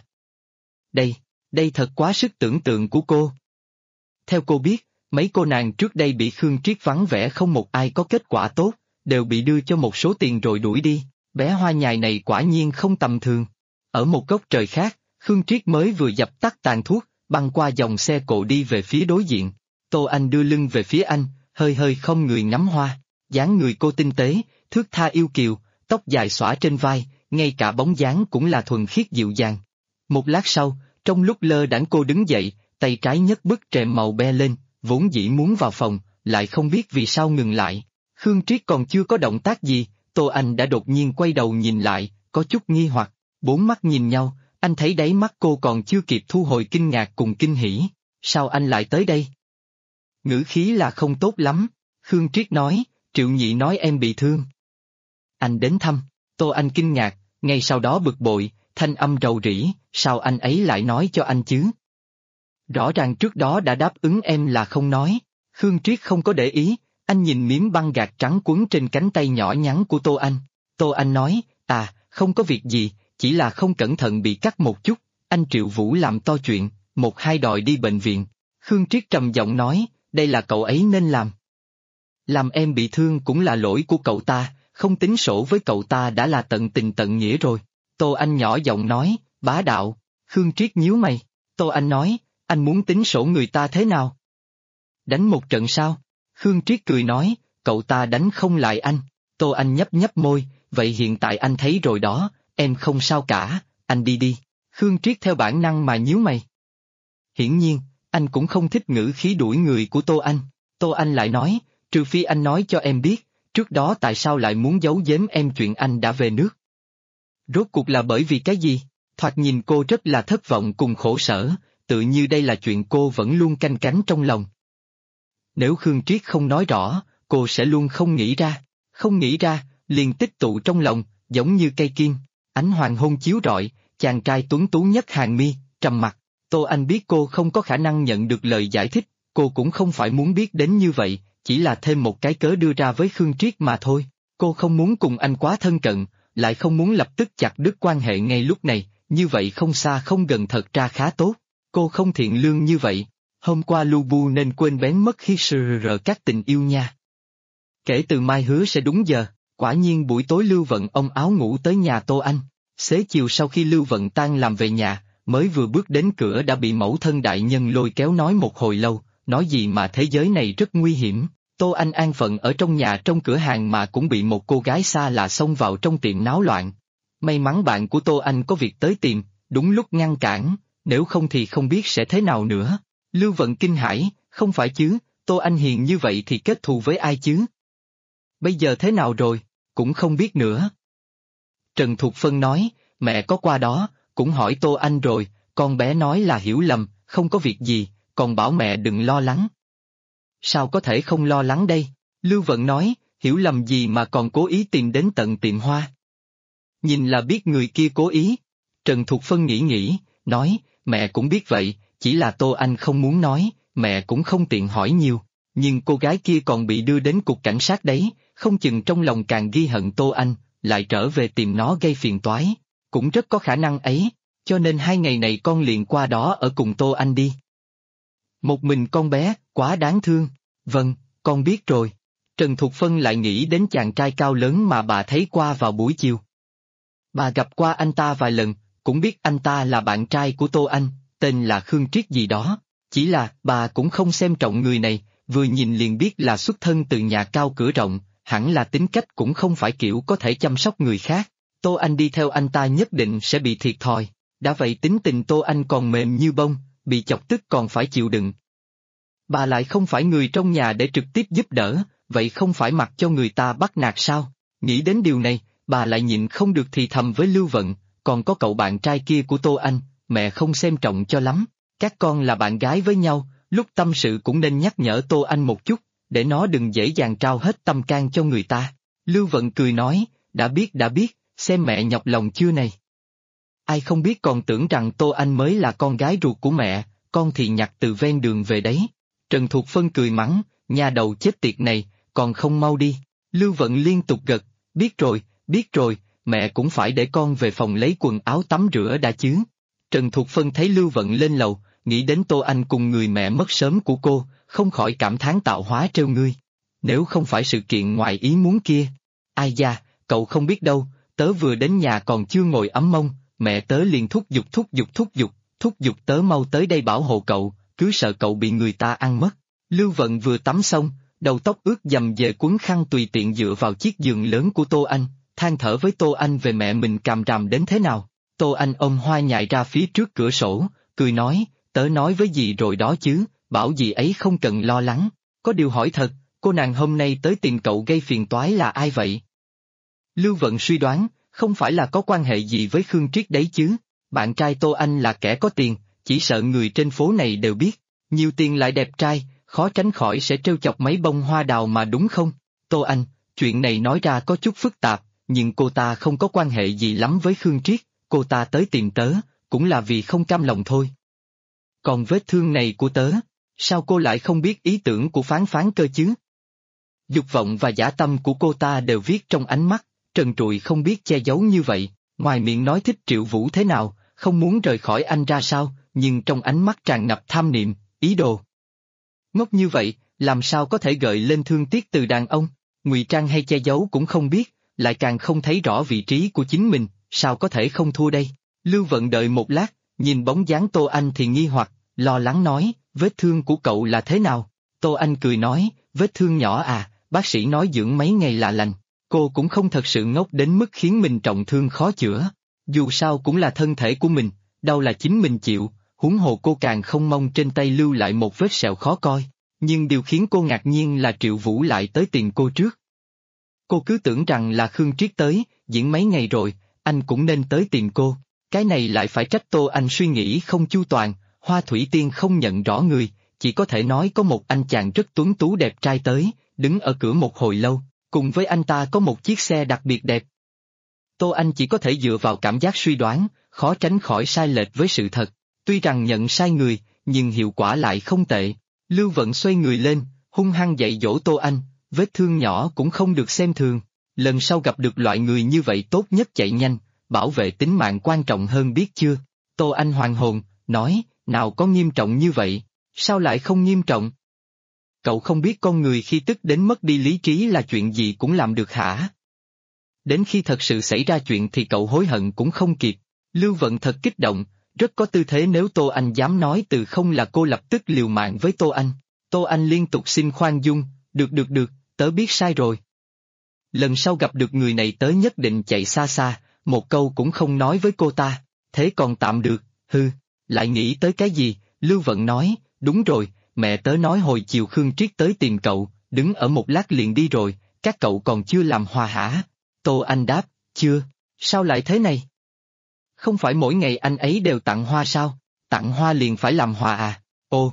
Đây thật quá sức tưởng tượng của cô. Theo cô biết, mấy cô nàng trước đây bị Khương Triết vắng vẻ không một ai có kết quả tốt, đều bị đưa cho một số tiền rồi đuổi đi, bé Hoa Nhài này quả nhiên không tầm thường. Ở một góc trời khác, Khương Triết mới vừa dập tắt tàn thuốc, băng qua dòng xe cộ đi về phía đối diện. Tô Anh đưa lưng về phía anh, hơi không người ngắm hoa, dáng người cô tinh tế, thướt tha yêu kiều, tóc dài xõa trên vai, ngay cả bóng dáng cũng là thuần khiết dịu dàng. Một lát sau, trong lúc lơ đãng cô đứng dậy, tay trái nhấc bức rèm màu be lên, vốn dĩ muốn vào phòng, lại không biết vì sao ngừng lại. Khương Triết còn chưa có động tác gì, Tô Anh đã đột nhiên quay đầu nhìn lại, có chút nghi hoặc, bốn mắt nhìn nhau, anh thấy đáy mắt cô còn chưa kịp thu hồi kinh ngạc cùng kinh hỉ. Sao anh lại tới đây? Ngữ khí là không tốt lắm, Khương Triết nói, Triệu Nhị nói em bị thương. Anh đến thăm, Tô Anh kinh ngạc, ngay sau đó bực bội, thanh âm rầu rĩ, sao anh ấy lại nói cho anh chứ? Rõ ràng trước đó đã đáp ứng em là không nói. Khương Triết không có để ý, Anh nhìn miếng băng gạc trắng quấn trên cánh tay nhỏ nhắn của Tô Anh. Tô Anh nói, không có việc gì, chỉ là không cẩn thận bị cắt một chút. Anh Triệu Vũ làm to chuyện, một hai đòi đi bệnh viện. Khương Triết trầm giọng nói, đây là cậu ấy nên làm. Làm em bị thương cũng là lỗi của cậu ta, không tính sổ với cậu ta đã là tận tình tận nghĩa rồi. Tô Anh nhỏ giọng nói, bá đạo. Khương Triết nhíu mày. Tô Anh nói, anh muốn tính sổ người ta thế nào? Đánh một trận sao? Khương Triết cười nói, cậu ta đánh không lại anh. Tô Anh nhấp nhấp môi, vậy hiện tại anh thấy rồi đó, em không sao cả, anh đi đi. Khương Triết theo bản năng mà nhíu mày. Hiển nhiên, anh cũng không thích ngữ khí đuổi người của Tô Anh. Tô Anh lại nói, trừ phi anh nói cho em biết, trước đó tại sao lại muốn giấu giếm em chuyện anh đã về nước. Rốt cuộc là bởi vì cái gì? Thoạt nhìn cô rất là thất vọng cùng khổ sở, tự như đây là chuyện cô vẫn luôn canh cánh trong lòng. Nếu Khương Triết không nói rõ, cô sẽ luôn không nghĩ ra. Không nghĩ ra, liền tích tụ trong lòng, giống như cây kim. Ánh hoàng hôn chiếu rọi, chàng trai tuấn tú nhất hàng mi, trầm mặt. Tô Anh biết cô không có khả năng nhận được lời giải thích, cô cũng không phải muốn biết đến như vậy, chỉ là thêm một cái cớ đưa ra với Khương Triết mà thôi. Cô không muốn cùng anh quá thân cận, lại không muốn lập tức chặt đứt quan hệ ngay lúc này, như vậy không xa không gần thật ra khá tốt. Cô không thiện lương như vậy. Hôm qua Lu Bu nên quên bén mất khi sờ các tình yêu nha. Kể từ mai hứa sẽ đúng giờ, quả nhiên buổi tối Lưu Vận ông áo ngủ tới nhà Tô Anh. Xế chiều sau khi Lưu Vận tan làm về nhà, mới vừa bước đến cửa đã bị mẫu thân đại nhân lôi kéo nói một hồi lâu, nói gì mà thế giới này rất nguy hiểm. Tô Anh an phận ở trong nhà trong cửa hàng mà cũng bị một cô gái xa lạ xông vào trong tiệm náo loạn. May mắn bạn của Tô Anh có việc tới tìm, đúng lúc ngăn cản, nếu không thì không biết sẽ thế nào nữa. Lưu Vận kinh hãi, không phải chứ, Tô Anh hiền như vậy thì kết thù với ai chứ? Bây giờ thế nào rồi, cũng không biết nữa. Trần Thục Phân nói, mẹ có qua đó, cũng hỏi Tô Anh rồi, con bé nói là hiểu lầm, không có việc gì, còn bảo mẹ đừng lo lắng. Sao có thể không lo lắng đây? Lưu Vận nói, hiểu lầm gì mà còn cố ý tìm đến tận tiệm hoa. Nhìn là biết người kia cố ý. Trần Thục Phân nghĩ, nói, mẹ cũng biết vậy, chỉ là Tô Anh không muốn nói, mẹ cũng không tiện hỏi nhiều. Nhưng cô gái kia còn bị đưa đến cục cảnh sát đấy, không chừng trong lòng càng ghi hận Tô Anh, lại trở về tìm nó gây phiền toái. Cũng rất có khả năng ấy, cho nên 2 ngày này con liền qua đó ở cùng Tô Anh đi. Một mình con bé, quá đáng thương. Vâng, con biết rồi. Trần Thục Phân lại nghĩ đến chàng trai cao lớn mà bà thấy qua vào buổi chiều. Bà gặp qua anh ta vài lần, cũng biết anh ta là bạn trai của Tô Anh, tên là Khương Triết gì đó. Chỉ là bà cũng không xem trọng người này, vừa nhìn liền biết là xuất thân từ nhà cao cửa rộng, hẳn là tính cách cũng không phải kiểu có thể chăm sóc người khác. Tô Anh đi theo anh ta nhất định sẽ bị thiệt thòi. Đã vậy tính tình Tô Anh còn mềm như bông, bị chọc tức còn phải chịu đựng. Bà lại không phải người trong nhà để trực tiếp giúp đỡ, vậy không phải mặc cho người ta bắt nạt sao? Nghĩ đến điều này, bà lại nhịn không được thì thầm với Lưu Vận, còn có cậu bạn trai kia của Tô Anh, mẹ không xem trọng cho lắm. Các con là bạn gái với nhau, lúc tâm sự cũng nên nhắc nhở Tô Anh một chút, để nó đừng dễ dàng trao hết tâm can cho người ta. Lưu Vận cười nói, đã biết, xem mẹ nhọc lòng chưa này. Ai không biết còn tưởng rằng Tô Anh mới là con gái ruột của mẹ, con thì nhặt từ ven đường về đấy. Trần Thục Phân cười mắng, nhà đầu chết tiệt này, còn không mau đi. Lưu Vận liên tục gật, biết rồi, mẹ cũng phải để con về phòng lấy quần áo tắm rửa đã chứ. Trần Thục Phân thấy Lưu Vận lên lầu, nghĩ đến Tô Anh cùng người mẹ mất sớm của cô, không khỏi cảm thán tạo hóa trêu ngươi. Nếu không phải sự kiện ngoài ý muốn kia. Ai da, cậu không biết đâu, tớ vừa đến nhà còn chưa ngồi ấm mông, mẹ tớ liền thúc giục tớ mau tới đây bảo hộ cậu, cứ sợ cậu bị người ta ăn mất. Lưu Vận vừa tắm xong, đầu tóc ướt dầm về quấn khăn tùy tiện dựa vào chiếc giường lớn của Tô Anh, than thở với Tô Anh về mẹ mình càm ràm đến thế nào. Tô Anh ôm Hoa nhại ra phía trước cửa sổ, cười nói, tớ nói với dì rồi đó chứ, bảo dì ấy không cần lo lắng. Có điều hỏi thật, cô nàng hôm nay tới tìm cậu gây phiền toái là ai vậy? Lưu Vận suy đoán, không phải là có quan hệ gì với Khương Triết đấy chứ, bạn trai Tô Anh là kẻ có tiền, chỉ sợ người trên phố này đều biết, nhiều tiền lại đẹp trai, khó tránh khỏi sẽ trêu chọc mấy bông hoa đào mà đúng không? Tô Anh, chuyện này nói ra có chút phức tạp, nhưng cô ta không có quan hệ gì lắm với Khương Triết, cô ta tới tìm tớ, cũng là vì không cam lòng thôi. Còn vết thương này của tớ, sao cô lại không biết ý tưởng của Phán Phán cơ chứ? Dục vọng và dã tâm của cô ta đều viết trong ánh mắt, trần trụi không biết che giấu như vậy, ngoài miệng nói thích Triệu Vũ thế nào, không muốn rời khỏi anh ra sao, nhưng trong ánh mắt tràn ngập tham niệm, ý đồ. Ngốc như vậy, làm sao có thể gợi lên thương tiếc từ đàn ông, ngụy trang hay che giấu cũng không biết, lại càng không thấy rõ vị trí của chính mình, sao có thể không thua đây. Lưu Vận đợi một lát, nhìn bóng dáng Tô Anh thì nghi hoặc, lo lắng nói, vết thương của cậu là thế nào? Tô Anh cười nói, vết thương nhỏ à, bác sĩ nói dưỡng mấy ngày là lành. Cô cũng không thật sự ngốc đến mức khiến mình trọng thương khó chữa. Dù sao cũng là thân thể của mình, đau là chính mình chịu, huống hồ cô càng không mong trên tay lưu lại một vết sẹo khó coi. Nhưng điều khiến cô ngạc nhiên là Triệu Vũ lại tới tìm cô trước. Cô cứ tưởng rằng là Khương Triết tới, diễn mấy ngày rồi, anh cũng nên tới tìm cô. Cái này lại phải trách Tô Anh suy nghĩ không chu toàn, Hoa Thủy Tiên không nhận rõ người, chỉ có thể nói có một anh chàng rất tuấn tú đẹp trai tới, đứng ở cửa một hồi lâu, cùng với anh ta có một chiếc xe đặc biệt đẹp. Tô Anh chỉ có thể dựa vào cảm giác suy đoán, khó tránh khỏi sai lệch với sự thật, tuy rằng nhận sai người, nhưng hiệu quả lại không tệ. Lưu Vận xoay người lên, hung hăng dạy dỗ Tô Anh, vết thương nhỏ cũng không được xem thường, lần sau gặp được loại người như vậy tốt nhất chạy nhanh, bảo vệ tính mạng quan trọng hơn biết chưa. Tô Anh hoàn hồn, nói, nào có nghiêm trọng như vậy, sao lại không nghiêm trọng? Cậu không biết con người khi tức đến mất đi lý trí là chuyện gì cũng làm được hả? Đến khi thật sự xảy ra chuyện thì cậu hối hận cũng không kịp. Lưu Vận thật kích động, rất có tư thế nếu Tô Anh dám nói từ không là cô lập tức liều mạng với Tô Anh. Tô Anh liên tục xin khoan dung, được, tớ biết sai rồi. Lần sau gặp được người này tớ nhất định chạy xa xa, một câu cũng không nói với cô ta, thế còn tạm được, hư, lại nghĩ tới cái gì, Lưu Vận nói, đúng rồi, mẹ tớ nói hồi chiều Khương Triết tới tìm cậu, đứng ở một lát liền đi rồi, các cậu còn chưa làm hòa hả? Tô Anh đáp, chưa, sao lại thế này? Không phải mỗi ngày anh ấy đều tặng hoa sao, tặng hoa liền phải làm hòa à, ô.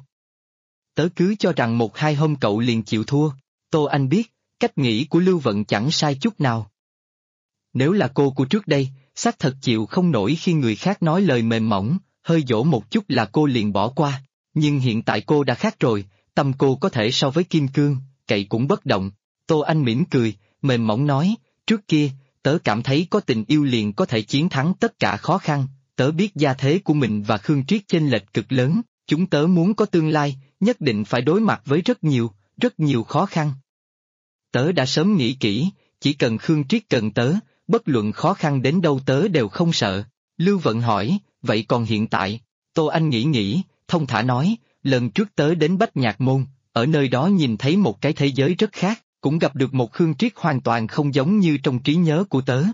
Tớ cứ cho rằng một hai hôm cậu liền chịu thua, Tô Anh biết, cách nghĩ của Lưu Vận chẳng sai chút nào. Nếu là cô của trước đây, xác thật chịu không nổi khi người khác nói lời mềm mỏng, hơi dỗ một chút là cô liền bỏ qua, nhưng hiện tại cô đã khác rồi, tâm cô có thể so với kim cương, cậy cũng bất động. Tô Anh mỉm cười, mềm mỏng nói, trước kia, tớ cảm thấy có tình yêu liền có thể chiến thắng tất cả khó khăn, tớ biết gia thế của mình và Khương Triết chênh lệch cực lớn, chúng tớ muốn có tương lai, nhất định phải đối mặt với rất nhiều khó khăn. Tớ đã sớm nghĩ kỹ, chỉ cần Khương Triết cần tớ, bất luận khó khăn đến đâu tớ đều không sợ. Lưu Vận hỏi, vậy còn hiện tại? Tô Anh nghĩ, thông thả nói, lần trước tớ đến Bách Nhạc Môn, ở nơi đó nhìn thấy một cái thế giới rất khác, cũng gặp được một Khương Triết hoàn toàn không giống như trong trí nhớ của tớ.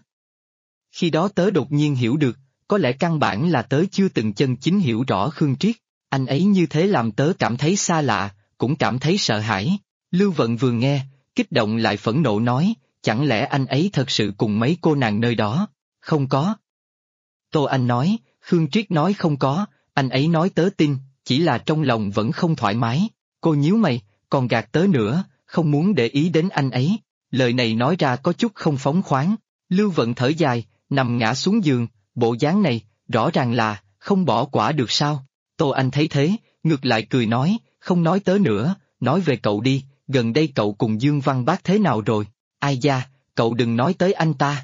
Khi đó tớ đột nhiên hiểu được, có lẽ căn bản là tớ chưa từng chân chính hiểu rõ Khương Triết, anh ấy như thế làm tớ cảm thấy xa lạ, cũng cảm thấy sợ hãi. Lưu Vận vừa nghe, kích động lại phẫn nộ nói, chẳng lẽ anh ấy thật sự cùng mấy cô nàng nơi đó? Không có. Tô Anh nói, Khương Triết nói không có, anh ấy nói tớ tin, chỉ là trong lòng vẫn không thoải mái. Cô nhíu mày, còn gạt tớ nữa, không muốn để ý đến anh ấy. Lời này nói ra có chút không phóng khoáng. Lưu Vận thở dài, nằm ngã xuống giường, bộ dáng này, rõ ràng là, không bỏ quả được sao? Tô Anh thấy thế, ngược lại cười nói, không nói tớ nữa, nói về cậu đi, gần đây cậu cùng Dương Văn Bác thế nào rồi? Ai da, cậu đừng nói tới anh ta.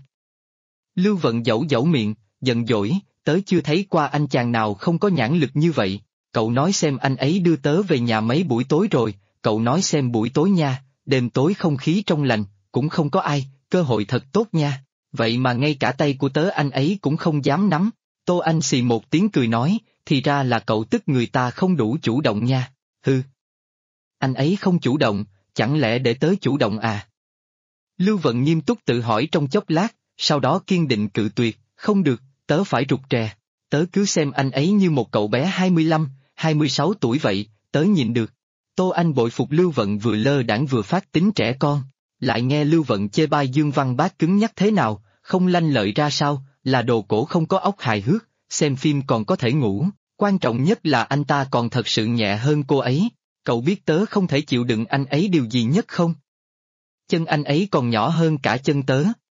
Lưu Vận dẫu miệng, giận dỗi, tớ chưa thấy qua anh chàng nào không có nhãn lực như vậy. Cậu nói xem anh ấy đưa tớ về nhà mấy buổi tối rồi, cậu nói xem buổi tối nha, đêm tối không khí trong lành, cũng không có ai, cơ hội thật tốt nha. Vậy mà ngay cả tay của tớ anh ấy cũng không dám nắm. Tô Anh xì một tiếng cười nói, thì ra là cậu tức người ta không đủ chủ động nha, hư. Anh ấy không chủ động, chẳng lẽ để tớ chủ động à? Lưu Vận nghiêm túc tự hỏi trong chốc lát, sau đó kiên định cự tuyệt, không được, tớ phải rụt rè. Tớ cứ xem anh ấy như một cậu bé 25, 26 tuổi vậy, tớ nhìn được. Tô Anh bội phục Lưu Vận vừa lơ đãng vừa phát tính trẻ con, lại nghe Lưu Vận chê bai Dương Văn Bác cứng nhắc thế nào, không lanh lợi ra sao, là đồ cổ không có óc hài hước, xem phim còn có thể ngủ, quan trọng nhất là anh ta còn thật sự nhẹ hơn cô ấy. Cậu biết tớ không thể chịu đựng anh ấy điều gì nhất không? Chân anh ấy còn nhỏ hơn cả chân tớ.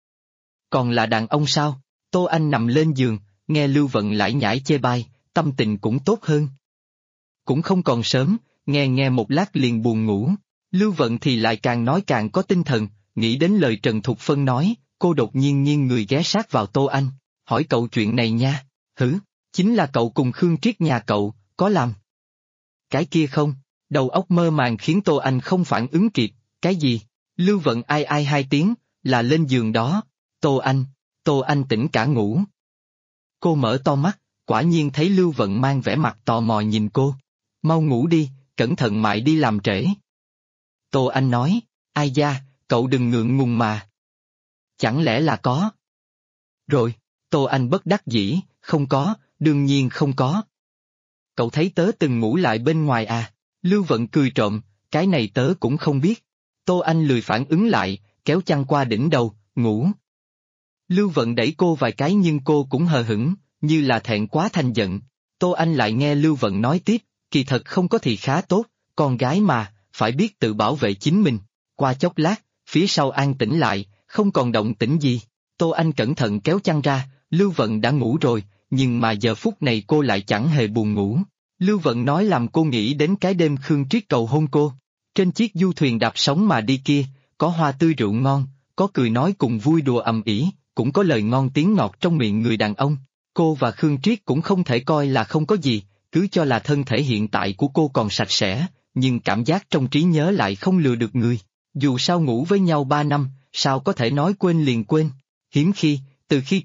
Còn là đàn ông sao? Tô Anh nằm lên giường, nghe Lưu Vận lải nhải chê bai, tâm tình cũng tốt hơn. Cũng không còn sớm, nghe một lát liền buồn ngủ. Lưu Vận thì lại càng nói càng có tinh thần, nghĩ đến lời Trần Thục Phân nói, cô đột nhiên nghiêng người ghé sát vào Tô Anh, hỏi cậu chuyện này nha, hử, chính là cậu cùng Khương Triết nhà cậu, có làm cái kia không? Đầu óc mơ màng khiến Tô Anh không phản ứng kịp, cái gì? Lưu Vận ai ai hai tiếng, là lên giường đó, Tô Anh tỉnh cả ngủ. Cô mở to mắt, quả nhiên thấy Lưu Vận mang vẻ mặt tò mò nhìn cô. Mau ngủ đi, cẩn thận mãi đi làm trễ. Tô Anh nói, ai da, cậu đừng ngượng ngùng mà. Chẳng lẽ là có? Rồi, Tô Anh bất đắc dĩ, không có, đương nhiên không có. Cậu thấy tớ từng ngủ lại bên ngoài à? Lưu Vận cười trộm, cái này tớ cũng không biết. Tô Anh lười phản ứng lại, kéo chăn qua đỉnh đầu, ngủ. Lưu Vận đẩy cô vài cái nhưng cô cũng hờ hững, như là thẹn quá thành giận. Tô Anh lại nghe Lưu Vận nói tiếp, kỳ thật không có thì khá tốt, con gái mà, phải biết tự bảo vệ chính mình. Qua chốc lát, phía sau an tĩnh lại, không còn động tĩnh gì. Tô Anh cẩn thận kéo chăn ra, Lưu Vận đã ngủ rồi, nhưng mà giờ phút này cô lại chẳng hề buồn ngủ. Lưu Vận nói làm cô nghĩ đến cái đêm Khương Triết cầu hôn cô. Trên chiếc du thuyền đạp sóng mà đi kia, có hoa tươi rượu ngon, có cười nói cùng vui đùa ầm ĩ, cũng có lời ngon tiếng ngọt trong miệng người đàn ông. Cô và Khương Triết cũng không thể coi là không có gì, cứ cho là thân thể hiện tại của cô còn sạch sẽ, nhưng cảm giác trong trí nhớ lại không lừa được người. Dù sao ngủ với nhau 3 năm, sao có thể nói quên liền quên. Hiếm khi, từ khi...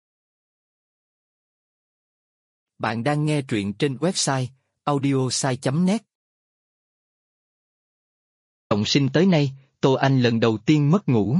Bạn đang nghe truyện trên website audiosai.net. Trọng sinh tới nay, Tô Anh lần đầu tiên mất ngủ.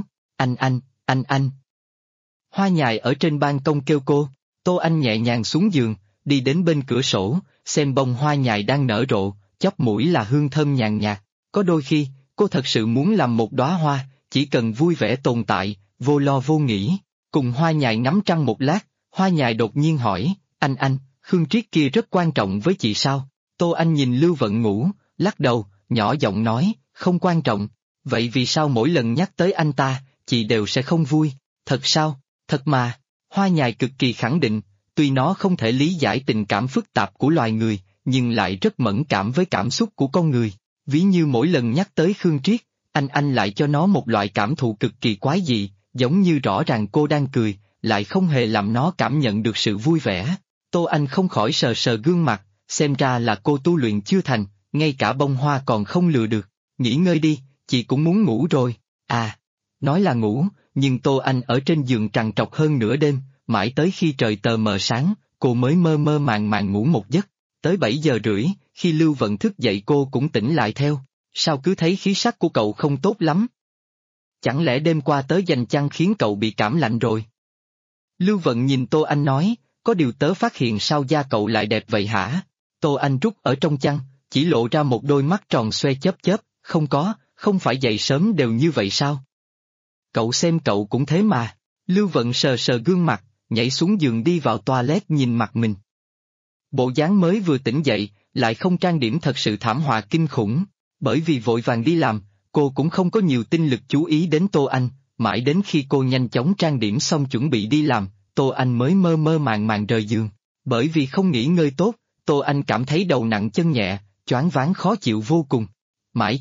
Anh. Hoa nhài ở trên ban công kêu cô, Tô Anh nhẹ nhàng xuống giường, đi đến bên cửa sổ, xem bông hoa nhài đang nở rộ, chóp mũi là hương thơm nhàn nhạt. Có đôi khi, cô thật sự muốn làm một đóa hoa, chỉ cần vui vẻ tồn tại, vô lo vô nghĩ. Cùng hoa nhài ngắm trăng một lát, hoa nhài đột nhiên hỏi, anh, Khương Triết kia rất quan trọng với chị sao? Tô Anh nhìn Lưu Vận ngủ, lắc đầu, nhỏ giọng nói, không quan trọng. Vậy vì sao mỗi lần nhắc tới anh ta, chị đều sẽ không vui? Thật sao? Thật mà. Hoa nhài cực kỳ khẳng định, tuy nó không thể lý giải tình cảm phức tạp của loài người, nhưng lại rất mẫn cảm với cảm xúc của con người. Ví như mỗi lần nhắc tới Khương Triết, anh lại cho nó một loại cảm thụ cực kỳ quái dị, giống như rõ ràng cô đang cười, lại không hề làm nó cảm nhận được sự vui vẻ. Tô Anh không khỏi sờ sờ gương mặt, xem ra là cô tu luyện chưa thành, ngay cả bông hoa còn không lừa được. Nghỉ ngơi đi, chị cũng muốn ngủ rồi. À, nói là ngủ, nhưng Tô Anh ở trên giường trằn trọc hơn nửa đêm, mãi tới khi trời tờ mờ sáng, cô mới mơ mơ màng màng ngủ một giấc. Tới 7 giờ rưỡi, khi Lưu Vận thức dậy cô cũng tỉnh lại theo. Sao cứ thấy khí sắc của cậu không tốt lắm? Chẳng lẽ đêm qua tớ dành chăn khiến cậu bị cảm lạnh rồi? Lưu Vận nhìn Tô Anh nói, có điều tớ phát hiện sao da cậu lại đẹp vậy hả? Tô Anh rút ở trong chăn, chỉ lộ ra một đôi mắt tròn xoe chớp chớp, không phải dậy sớm đều như vậy sao? Cậu xem cậu cũng thế mà. Lưu Vận sờ sờ gương mặt, nhảy xuống giường đi vào toilet nhìn mặt mình. Bộ dáng mới vừa tỉnh dậy, lại không trang điểm thật sự thảm họa kinh khủng. Bởi vì vội vàng đi làm, cô cũng không có nhiều tinh lực chú ý đến Tô Anh, mãi đến khi cô nhanh chóng trang điểm xong chuẩn bị đi làm, Tô Anh mới mơ mơ màng màng rời giường. Bởi vì không nghỉ ngơi tốt, Tô Anh cảm thấy đầu nặng chân nhẹ, choáng váng khó chịu vô cùng. Mãi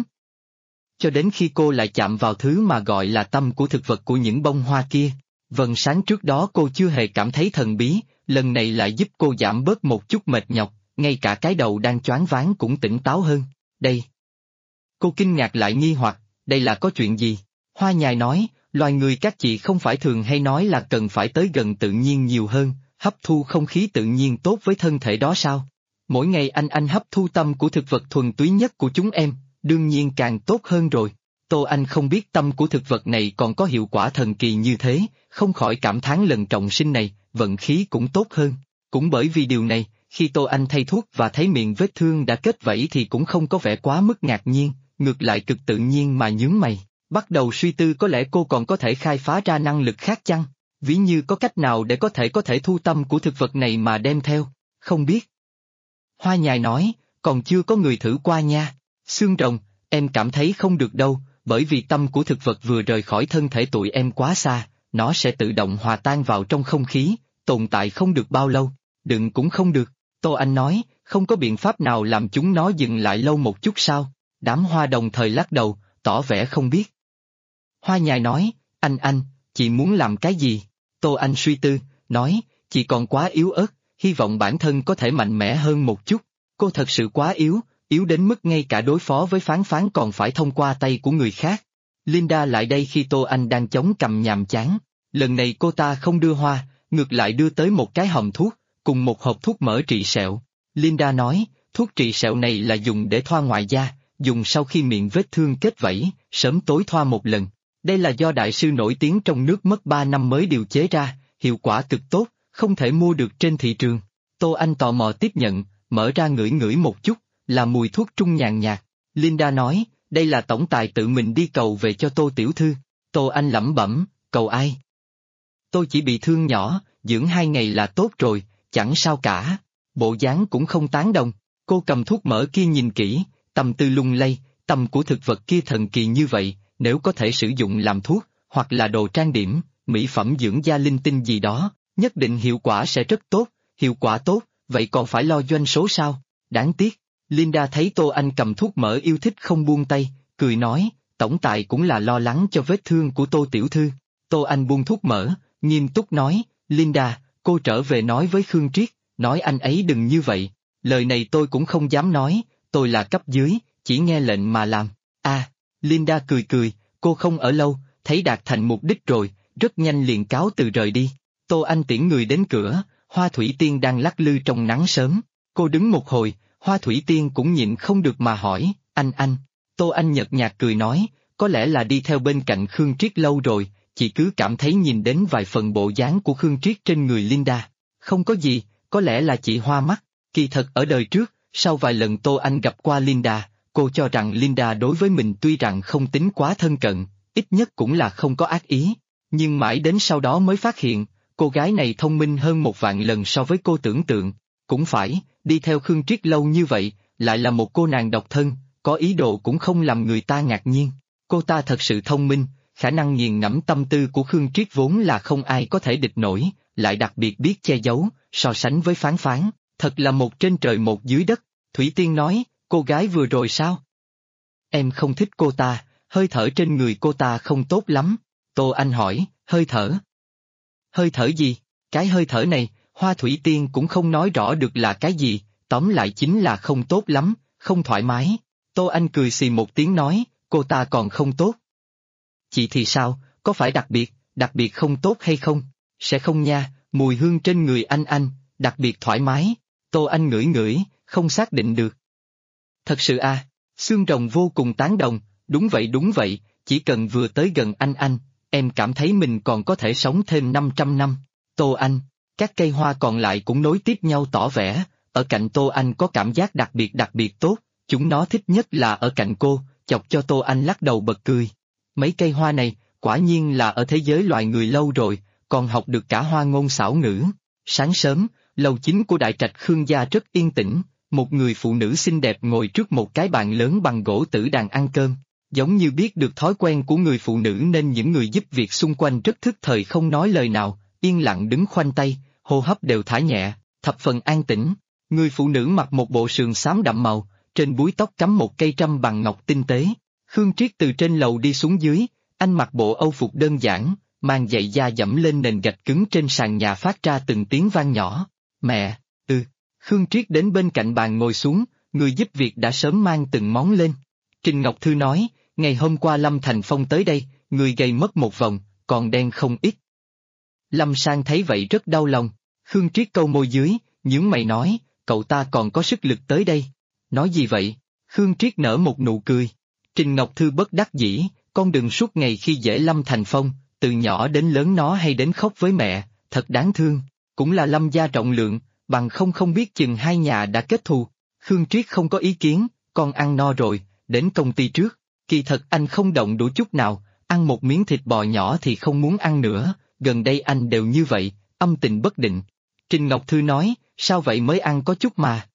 cho đến khi cô lại chạm vào thứ mà gọi là tâm của thực vật của những bông hoa kia. Vầng sáng trước đó cô chưa hề cảm thấy thần bí, lần này lại giúp cô giảm bớt một chút mệt nhọc, ngay cả cái đầu đang choáng váng cũng tỉnh táo hơn. Đây. Cô kinh ngạc lại nghi hoặc, đây là có chuyện gì? Hoa nhài nói, loài người các chị không phải thường hay nói là cần phải tới gần tự nhiên nhiều hơn, hấp thu không khí tự nhiên tốt với thân thể đó sao? Mỗi ngày anh hấp thu tâm của thực vật thuần túy nhất của chúng em, đương nhiên càng tốt hơn rồi. Tô Anh không biết tâm của thực vật này còn có hiệu quả thần kỳ như thế, không khỏi cảm thán lần trọng sinh này, vận khí cũng tốt hơn. Cũng bởi vì điều này, khi Tô Anh thay thuốc và thấy miệng vết thương đã kết vảy thì cũng không có vẻ quá mức ngạc nhiên, ngược lại cực tự nhiên mà nhướng mày. Bắt đầu suy tư có lẽ cô còn có thể khai phá ra năng lực khác chăng? Ví như có cách nào để có thể thu tâm của thực vật này mà đem theo? Không biết. Hoa nhài nói, còn chưa có người thử qua nha. Xương rồng, em cảm thấy không được đâu, bởi vì tâm của thực vật vừa rời khỏi thân thể tụi em quá xa, nó sẽ tự động hòa tan vào trong không khí, tồn tại không được bao lâu, đựng cũng không được. Tô Anh nói, không có biện pháp nào làm chúng nó dừng lại lâu một chút sao? Đám hoa đồng thời lắc đầu, tỏ vẻ không biết. Hoa nhài nói, anh, chị muốn làm cái gì? Tô Anh suy tư, nói, chị còn quá yếu ớt, hy vọng bản thân có thể mạnh mẽ hơn một chút. Cô thật sự quá yếu, yếu đến mức ngay cả đối phó với phán phán còn phải thông qua tay của người khác. Linda lại đây khi Tô Anh đang chống cằm nhàm chán. Lần này cô ta không đưa hoa, ngược lại đưa tới một cái hòm thuốc, cùng một hộp thuốc mỡ trị sẹo. Linda nói, thuốc trị sẹo này là dùng để thoa ngoài da, dùng sau khi miệng vết thương kết vảy, sớm tối thoa một lần. Đây là do đại sư nổi tiếng trong nước mất 3 năm mới điều chế ra, hiệu quả cực tốt, không thể mua được trên thị trường. Tô Anh tò mò tiếp nhận, mở ra ngửi ngửi một chút, là mùi thuốc trung nhàn nhạt. Linda nói, đây là tổng tài tự mình đi cầu về cho Tô tiểu thư. Tô Anh lẩm bẩm, cầu ai? Tôi chỉ bị thương nhỏ, dưỡng 2 ngày là tốt rồi, chẳng sao cả. Bộ dáng cũng không tán đồng. Cô cầm thuốc mỡ kia nhìn kỹ, tâm tư lung lay, tâm của thực vật kia thần kỳ như vậy, nếu có thể sử dụng làm thuốc, hoặc là đồ trang điểm, mỹ phẩm dưỡng da linh tinh gì đó, nhất định hiệu quả sẽ rất tốt, hiệu quả tốt, vậy còn phải lo doanh số sao? Đáng tiếc. Linda thấy Tô Anh cầm thuốc mỡ yêu thích không buông tay, cười nói, tổng tài cũng là lo lắng cho vết thương của Tô tiểu thư. Tô Anh buông thuốc mỡ, nghiêm túc nói, Linda, cô trở về nói với Khương Triết, nói anh ấy đừng như vậy. Lời này tôi cũng không dám nói, tôi là cấp dưới, chỉ nghe lệnh mà làm. Linda cười cười, cô không ở lâu, thấy đạt thành mục đích rồi, rất nhanh liền cáo từ rời đi. Tô Anh tiễn người đến cửa, Hoa Thủy Tiên đang lắc lư trong nắng sớm. Cô đứng một hồi, Hoa Thủy Tiên cũng nhịn không được mà hỏi, anh. Tô Anh nhợt nhạt cười nói, có lẽ là đi theo bên cạnh Khương Triết lâu rồi, chị cứ cảm thấy nhìn đến vài phần bộ dáng của Khương Triết trên người Linda. Không có gì, có lẽ là chị hoa mắt. Kỳ thật ở đời trước, sau vài lần Tô Anh gặp qua Linda, cô cho rằng Linda đối với mình tuy rằng không tính quá thân cận, ít nhất cũng là không có ác ý. Nhưng mãi đến sau đó mới phát hiện, cô gái này thông minh hơn 1.000 lần so với cô tưởng tượng. Cũng phải, đi theo Khương Triết lâu như vậy, lại là một cô nàng độc thân, có ý đồ cũng không làm người ta ngạc nhiên. Cô ta thật sự thông minh, khả năng nghiền ngẫm tâm tư của Khương Triết vốn là không ai có thể địch nổi, lại đặc biệt biết che giấu, so sánh với phán phán, thật là một trên trời một dưới đất. Thủy Tiên nói, cô gái vừa rồi sao? Em không thích cô ta, hơi thở trên người cô ta không tốt lắm. Tô Anh hỏi, hơi thở? Hơi thở gì? Cái hơi thở này, Hoa Thủy Tiên cũng không nói rõ được là cái gì, tóm lại chính là không tốt lắm, không thoải mái. Tô Anh cười xì một tiếng nói, cô ta còn không tốt. Chị thì sao, có phải đặc biệt không tốt hay không? Sẽ không nha, mùi hương trên người anh, đặc biệt thoải mái. Tô Anh ngửi ngửi, không xác định được. Thật sự à, Xương Rồng vô cùng tán đồng, đúng vậy, chỉ cần vừa tới gần anh, em cảm thấy mình còn có thể sống thêm 500 năm. Tô Anh, các cây hoa còn lại cũng nối tiếp nhau tỏ vẻ, ở cạnh Tô Anh có cảm giác đặc biệt tốt, chúng nó thích nhất là ở cạnh cô, chọc cho Tô Anh lắc đầu bật cười. Mấy cây hoa này, quả nhiên là ở thế giới loài người lâu rồi, còn học được cả hoa ngôn xảo ngữ. Sáng sớm, lầu chính của đại trạch Khương gia rất yên tĩnh, một người phụ nữ xinh đẹp ngồi trước một cái bàn lớn bằng gỗ tử đàn ăn cơm. Giống như biết được thói quen của người phụ nữ nên những người giúp việc xung quanh rất thức thời không nói lời nào, yên lặng đứng khoanh tay, hô hấp đều thả nhẹ, thập phần an tĩnh. Người phụ nữ mặc một bộ sườn xám đậm màu, trên búi tóc cắm một cây trâm bằng ngọc tinh tế. Khương Triết từ trên lầu đi xuống dưới, anh mặc bộ âu phục đơn giản, mang giày da dẫm lên nền gạch cứng trên sàn nhà phát ra từng tiếng vang nhỏ. Mẹ, Khương Triết đến bên cạnh bàn ngồi xuống, người giúp việc đã sớm mang từng món lên. Trình Ngọc Thư nói, ngày hôm qua Lâm Thành Phong tới đây, người gầy mất một vòng, còn đen không ít. Lâm Sang thấy vậy rất đau lòng. Khương Triết câu môi dưới, nhướng mày nói, cậu ta còn có sức lực tới đây. Nói gì vậy? Khương Triết nở một nụ cười. Trình Ngọc Thư bất đắc dĩ, con đừng suốt ngày khi dễ Lâm Thành Phong, từ nhỏ đến lớn nó hay đến khóc với mẹ, thật đáng thương. Cũng là Lâm gia rộng lượng, bằng không biết chừng hai nhà đã kết thù. Khương Triết không có ý kiến, con ăn no rồi, đến công ty trước. Kỳ thật anh không động đũa chút nào, ăn một miếng thịt bò nhỏ thì không muốn ăn nữa, gần đây anh đều như vậy, âm tình bất định. Trình Ngọc Thư nói, sao vậy mới ăn có chút mà.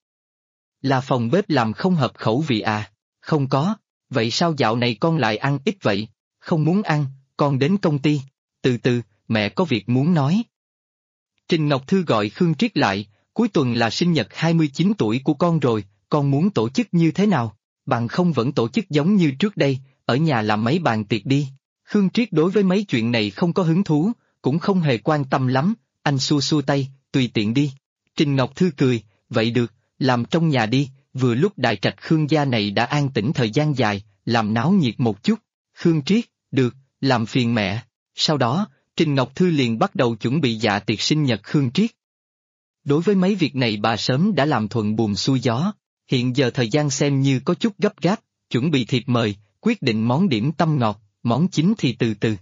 Là phòng bếp làm không hợp khẩu vị à? Không có, vậy sao dạo này con lại ăn ít vậy? Không muốn ăn, con đến công ty. Từ từ, mẹ có việc muốn nói. Trình Ngọc Thư gọi Khương Triết lại, cuối tuần là sinh nhật 29 tuổi của con rồi, con muốn tổ chức như thế nào? bằng không vẫn tổ chức giống như trước đây, ở nhà làm mấy bàn tiệc đi. Khương Triết đối với mấy chuyện này không có hứng thú, cũng không hề quan tâm lắm, anh xua xua tay, tùy tiện đi. Trình Ngọc Thư cười, vậy được, làm trong nhà đi, vừa lúc đại trạch Khương gia này đã an tĩnh thời gian dài, làm náo nhiệt một chút. Khương Triết, được, làm phiền mẹ. Sau đó, Trình Ngọc Thư liền bắt đầu chuẩn bị dạ tiệc sinh nhật Khương Triết. Đối với mấy việc này bà sớm đã làm thuận buồm xuôi gió, hiện giờ thời gian xem như có chút gấp gáp, chuẩn bị thiệp mời, quyết định món điểm tâm ngọt, món chính thì từ từ.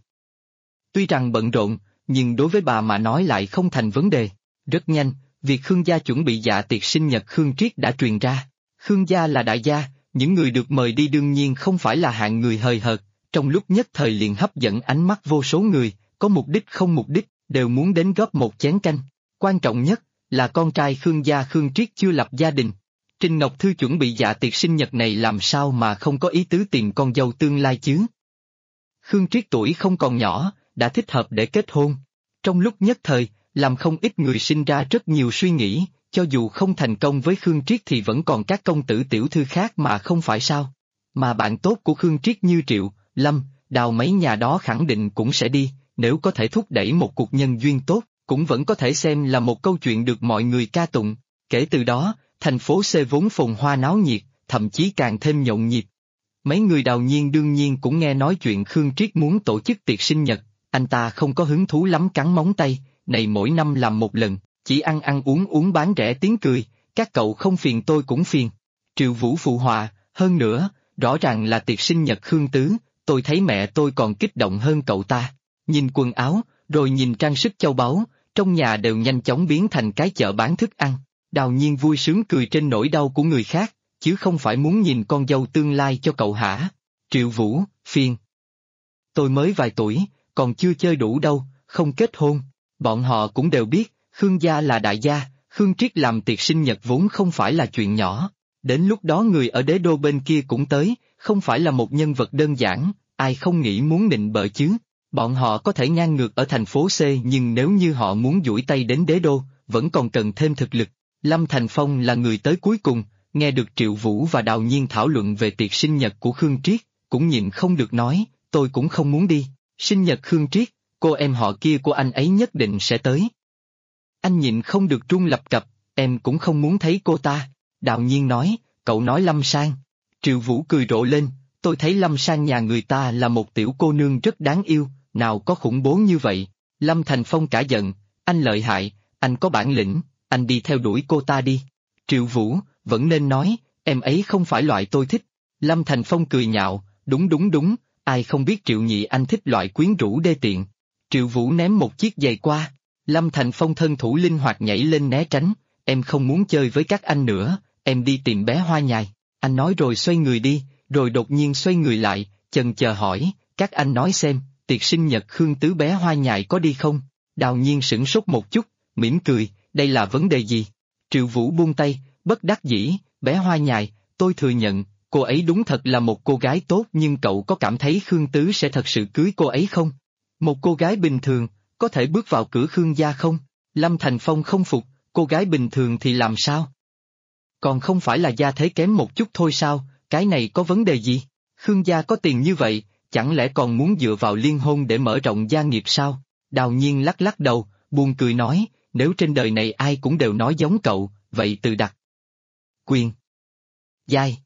Tuy rằng bận rộn, nhưng đối với bà mà nói lại không thành vấn đề. Rất nhanh, việc Khương gia chuẩn bị dạ tiệc sinh nhật Khương Triết đã truyền ra. Khương gia là đại gia, những người được mời đi đương nhiên không phải là hạng người hời hợt, trong lúc nhất thời liền hấp dẫn ánh mắt vô số người, có mục đích không mục đích, đều muốn đến góp một chén canh. Quan trọng nhất là con trai Khương gia Khương Triết chưa lập gia đình. Trình Ngọc Thư chuẩn bị dạ tiệc sinh nhật này làm sao mà không có ý tứ tìm con dâu tương lai chứ. Khương Triết tuổi không còn nhỏ, đã thích hợp để kết hôn. Trong lúc nhất thời, làm không ít người sinh ra rất nhiều suy nghĩ, cho dù không thành công với Khương Triết thì vẫn còn các công tử tiểu thư khác mà không phải sao. Mà bạn tốt của Khương Triết như Triệu, Lâm, Đào mấy nhà đó khẳng định cũng sẽ đi, nếu có thể thúc đẩy một cuộc nhân duyên tốt, cũng vẫn có thể xem là một câu chuyện được mọi người ca tụng. Kể từ đó, thành phố C vốn phồn hoa náo nhiệt, thậm chí càng thêm nhộn nhịp. Mấy người Đào Nhiên đương nhiên cũng nghe nói chuyện Khương Triết muốn tổ chức tiệc sinh nhật, anh ta không có hứng thú lắm cắn móng tay, này mỗi năm làm một lần, chỉ ăn uống bán rẻ tiếng cười, các cậu không phiền tôi cũng phiền. Triệu Vũ phụ họa, hơn nữa, rõ ràng là tiệc sinh nhật Khương Tứ, tôi thấy mẹ tôi còn kích động hơn cậu ta. Nhìn quần áo, rồi nhìn trang sức châu báu, trong nhà đều nhanh chóng biến thành cái chợ bán thức ăn. Đào Nhiên vui sướng cười trên nỗi đau của người khác, chứ không phải muốn nhìn con dâu tương lai cho cậu hả? Triệu Vũ, phiền. Tôi mới vài tuổi, còn chưa chơi đủ đâu, không kết hôn. Bọn họ cũng đều biết, Khương gia là đại gia, Khương Triết làm tiệc sinh nhật vốn không phải là chuyện nhỏ. Đến lúc đó người ở đế đô bên kia cũng tới, không phải là một nhân vật đơn giản, ai không nghĩ muốn nịnh bợ chứ. Bọn họ có thể ngang ngược ở thành phố C nhưng nếu như họ muốn duỗi tay đến đế đô, vẫn còn cần thêm thực lực. Lâm Thành Phong là người tới cuối cùng, nghe được Triệu Vũ và Đào Nhiên thảo luận về tiệc sinh nhật của Khương Triết, cũng nhịn không được nói, tôi cũng không muốn đi, sinh nhật Khương Triết, cô em họ kia của anh ấy nhất định sẽ tới. Anh nhịn không được run lập cập, em cũng không muốn thấy cô ta. Đào Nhiên nói, cậu nói Lâm Sang. Triệu Vũ cười rộ lên, tôi thấy Lâm Sang nhà người ta là một tiểu cô nương rất đáng yêu, nào có khủng bố như vậy. Lâm Thành Phong cả giận, anh lợi hại, anh có bản lĩnh, anh đi theo đuổi cô ta đi. Triệu Vũ, vẫn nên nói, em ấy không phải loại tôi thích. Lâm Thành Phong cười nhạo, đúng, ai không biết Triệu nhị anh thích loại quyến rũ đê tiện. Triệu Vũ ném một chiếc giày qua, Lâm Thành Phong thân thủ linh hoạt nhảy lên né tránh, em không muốn chơi với các anh nữa, em đi tìm bé Hoa Nhài. Anh nói rồi xoay người đi, rồi đột nhiên xoay người lại, chần chờ hỏi, các anh nói xem, tiệc sinh nhật Khương Tứ bé Hoa Nhài có đi không? Đào Nhiên sửng sốt một chút, mỉm cười, đây là vấn đề gì? Triệu Vũ buông tay, bất đắc dĩ, bé Hoa Nhài, tôi thừa nhận, cô ấy đúng thật là một cô gái tốt nhưng cậu có cảm thấy Khương Tứ sẽ thật sự cưới cô ấy không? Một cô gái bình thường, có thể bước vào cửa Khương gia không? Lâm Thành Phong không phục, cô gái bình thường thì làm sao? Còn không phải là gia thế kém một chút thôi sao, cái này có vấn đề gì? Khương gia có tiền như vậy, chẳng lẽ còn muốn dựa vào liên hôn để mở rộng gia nghiệp sao? Đào Nhiên lắc lắc đầu, buồn cười nói, nếu trên đời này ai cũng đều nói giống cậu, vậy từ đặt quyền giai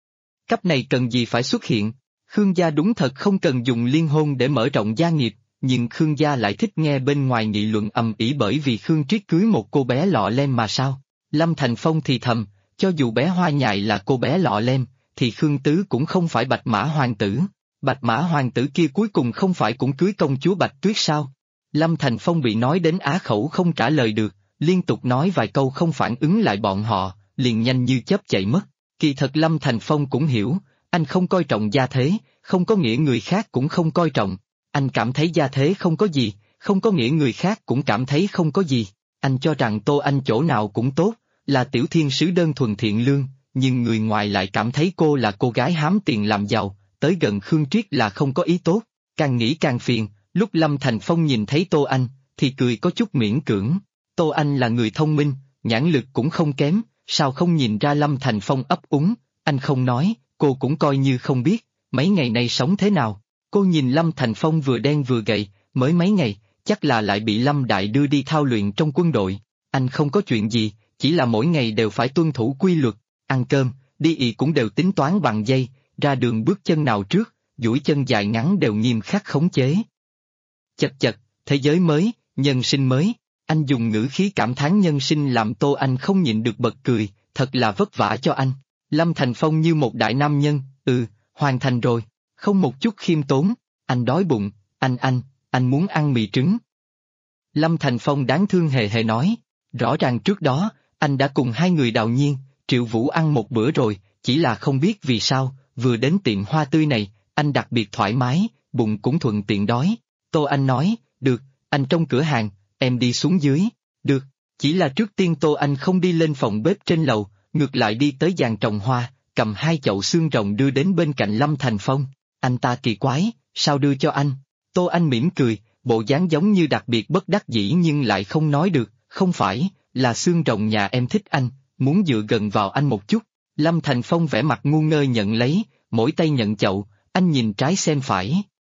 cấp này cần gì phải xuất hiện? Khương gia đúng thật không cần dùng liên hôn để mở rộng gia nghiệp, nhưng Khương gia lại thích nghe bên ngoài nghị luận ầm ĩ bởi vì Khương Triết cưới một cô bé lọ lem mà sao? Lâm Thành Phong thì thầm, cho dù bé Hoa Nhài là cô bé lọ lem, thì Khương Tứ cũng không phải Bạch Mã Hoàng tử. Bạch Mã Hoàng tử kia cuối cùng không phải cũng cưới công chúa Bạch Tuyết sao? Lâm Thành Phong bị nói đến á khẩu không trả lời được, liên tục nói vài câu không phản ứng lại bọn họ, liền nhanh như chớp chạy mất. Kỳ thật Lâm Thành Phong cũng hiểu, anh không coi trọng gia thế, không có nghĩa người khác cũng không coi trọng. Anh cảm thấy gia thế không có gì, không có nghĩa người khác cũng cảm thấy không có gì. Anh cho rằng Tô Anh chỗ nào cũng tốt, là tiểu thiên sứ đơn thuần thiện lương, nhưng người ngoài lại cảm thấy cô là cô gái hám tiền làm giàu, tới gần Khương Triết là không có ý tốt. Càng nghĩ càng phiền, lúc Lâm Thành Phong nhìn thấy Tô Anh, thì cười có chút miễn cưỡng. Tô Anh là người thông minh, nhãn lực cũng không kém, sao không nhìn ra Lâm Thành Phong ấp úng, anh không nói, cô cũng coi như không biết, mấy ngày nay sống thế nào. Cô nhìn Lâm Thành Phong vừa đen vừa gầy, mới mấy ngày, chắc là lại bị Lâm Đại đưa đi thao luyện trong quân đội. Anh không có chuyện gì, chỉ là mỗi ngày đều phải tuân thủ quy luật, ăn cơm, đi ị cũng đều tính toán bằng giây, ra đường bước chân nào trước, duỗi chân dài ngắn đều nghiêm khắc khống chế. Chật chật, thế giới mới, nhân sinh mới, anh dùng ngữ khí cảm thán nhân sinh làm Tô Anh không nhịn được bật cười, thật là vất vả cho anh. Lâm Thành Phong như một đại nam nhân, hoàn thành rồi, không một chút khiêm tốn, anh đói bụng, anh muốn ăn mì trứng. Lâm Thành Phong đáng thương hề hề nói, rõ ràng trước đó, anh đã cùng hai người Đào Nhiên, Triệu Vũ ăn một bữa rồi, chỉ là không biết vì sao, vừa đến tiệm hoa tươi này, anh đặc biệt thoải mái, bụng cũng thuận tiện đói. Tô Anh nói, được, anh trong cửa hàng, em đi xuống dưới, được, chỉ là trước tiên Tô Anh không đi lên phòng bếp trên lầu, ngược lại đi tới giàn trồng hoa, cầm hai chậu xương rồng đưa đến bên cạnh Lâm Thành Phong. Anh ta kỳ quái, sao đưa cho anh? Tô Anh mỉm cười, bộ dáng giống như đặc biệt bất đắc dĩ nhưng lại không nói được, không phải, là xương rồng nhà em thích anh, muốn dựa gần vào anh một chút. Lâm Thành Phong vẻ mặt ngu ngơ nhận lấy, mỗi tay nhận chậu, anh nhìn trái xem phải.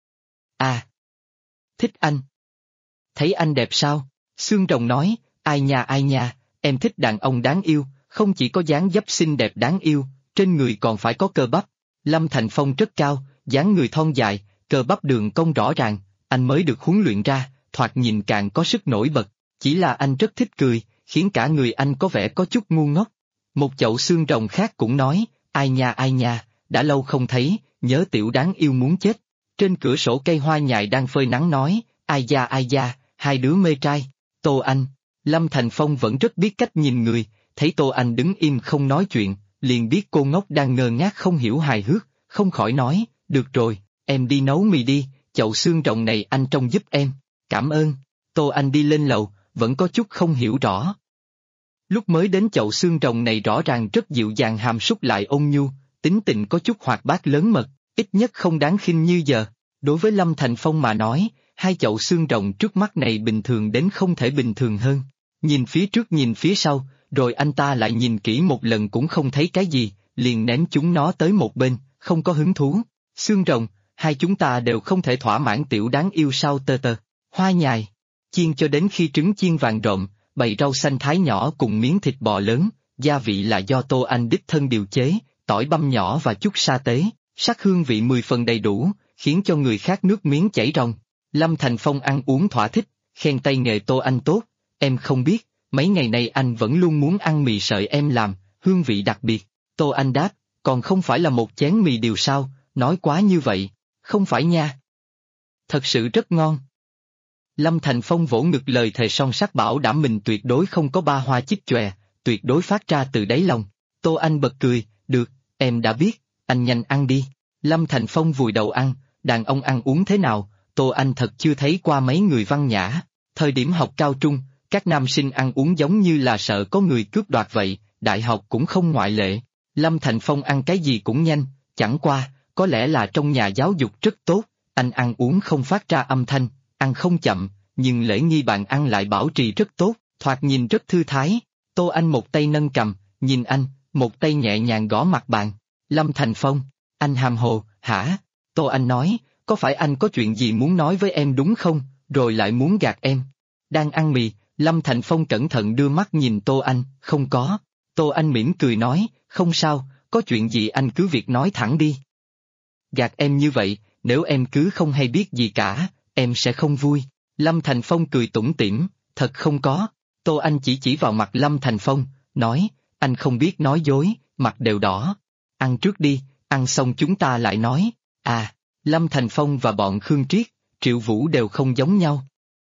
À! Thích anh. Thấy anh đẹp sao? Xương rồng nói, ai nha, em thích đàn ông đáng yêu, không chỉ có dáng dấp xinh đẹp đáng yêu, trên người còn phải có cơ bắp. Lâm Thành Phong rất cao, dáng người thon dài, cơ bắp đường cong rõ ràng, anh mới được huấn luyện ra, thoạt nhìn càng có sức nổi bật, chỉ là anh rất thích cười, khiến cả người anh có vẻ có chút ngu ngốc. Một chậu xương rồng khác cũng nói, ai nha, đã lâu không thấy, nhớ tiểu đáng yêu muốn chết. Trên cửa sổ cây hoa nhài đang phơi nắng nói, ai da, hai đứa mê trai. Tô Anh, Lâm Thành Phong vẫn rất biết cách nhìn người, thấy Tô Anh đứng im không nói chuyện, liền biết cô ngốc đang ngơ ngác không hiểu hài hước, không khỏi nói, được rồi, em đi nấu mì đi, chậu xương rồng này anh trông giúp em, cảm ơn. Tô Anh đi lên lầu, vẫn có chút không hiểu rõ. Lúc mới đến chậu xương rồng này rõ ràng rất dịu dàng hàm súc lại ôn nhu, tính tình có chút hoạt bát lớn mật, ít nhất không đáng khinh như giờ. Đối với Lâm Thành Phong mà nói, hai chậu xương rồng trước mắt này bình thường đến không thể bình thường hơn. Nhìn phía trước nhìn phía sau, rồi anh ta lại nhìn kỹ một lần cũng không thấy cái gì, liền ném chúng nó tới một bên, không có hứng thú. Xương rồng, hai chúng ta đều không thể thỏa mãn tiểu đáng yêu sao tơ tơ. Hoa nhài, chiên cho đến khi trứng chiên vàng rộm, bày rau xanh thái nhỏ cùng miếng thịt bò lớn, gia vị là do Tô Anh đích thân điều chế, tỏi băm nhỏ và chút sa tế, sắc hương vị 10 phần đầy đủ, khiến cho người khác nước miếng chảy ròng. Lâm Thành Phong ăn uống thỏa thích, khen tay nghề Tô Anh tốt, em không biết, mấy ngày nay anh vẫn luôn muốn ăn mì sợi em làm, hương vị đặc biệt. Tô Anh đáp, còn không phải là một chén mì điều sao, nói quá như vậy, không phải nha. Thật sự rất ngon. Lâm Thành Phong vỗ ngực lời thề son sắt bảo đảm mình tuyệt đối không có ba hoa chích chòe, tuyệt đối phát ra từ đáy lòng. Tô Anh bật cười, được, em đã biết, anh nhanh ăn đi. Lâm Thành Phong vùi đầu ăn, đàn ông ăn uống thế nào, Tô Anh thật chưa thấy qua mấy người văn nhã. Thời điểm học cao trung, các nam sinh ăn uống giống như là sợ có người cướp đoạt vậy, đại học cũng không ngoại lệ. Lâm Thành Phong ăn cái gì cũng nhanh, chẳng qua, có lẽ là trong nhà giáo dục rất tốt, anh ăn uống không phát ra âm thanh, ăn không chậm, nhưng lễ nghi bạn ăn lại bảo trì rất tốt, thoạt nhìn rất thư thái. Tô Anh một tay nâng cầm, nhìn anh, một tay nhẹ nhàng gõ mặt bàn. Lâm Thành Phong, anh hàm hồ, hả? Tô Anh nói, có phải anh có chuyện gì muốn nói với em đúng không, rồi lại muốn gạt em? Đang ăn mì, Lâm Thành Phong cẩn thận đưa mắt nhìn Tô Anh, không có. Tô Anh mỉm cười nói, không sao, có chuyện gì anh cứ việc nói thẳng đi. Gạt em như vậy, nếu em cứ không hay biết gì cả, em sẽ không vui. Lâm Thành Phong cười tủm tỉm, thật không có. Tô Anh chỉ vào mặt Lâm Thành Phong, nói, anh không biết nói dối, mặt đều đỏ. Ăn trước đi, ăn xong chúng ta lại nói. À, Lâm Thành Phong và bọn Khương Triết, Triệu Vũ đều không giống nhau.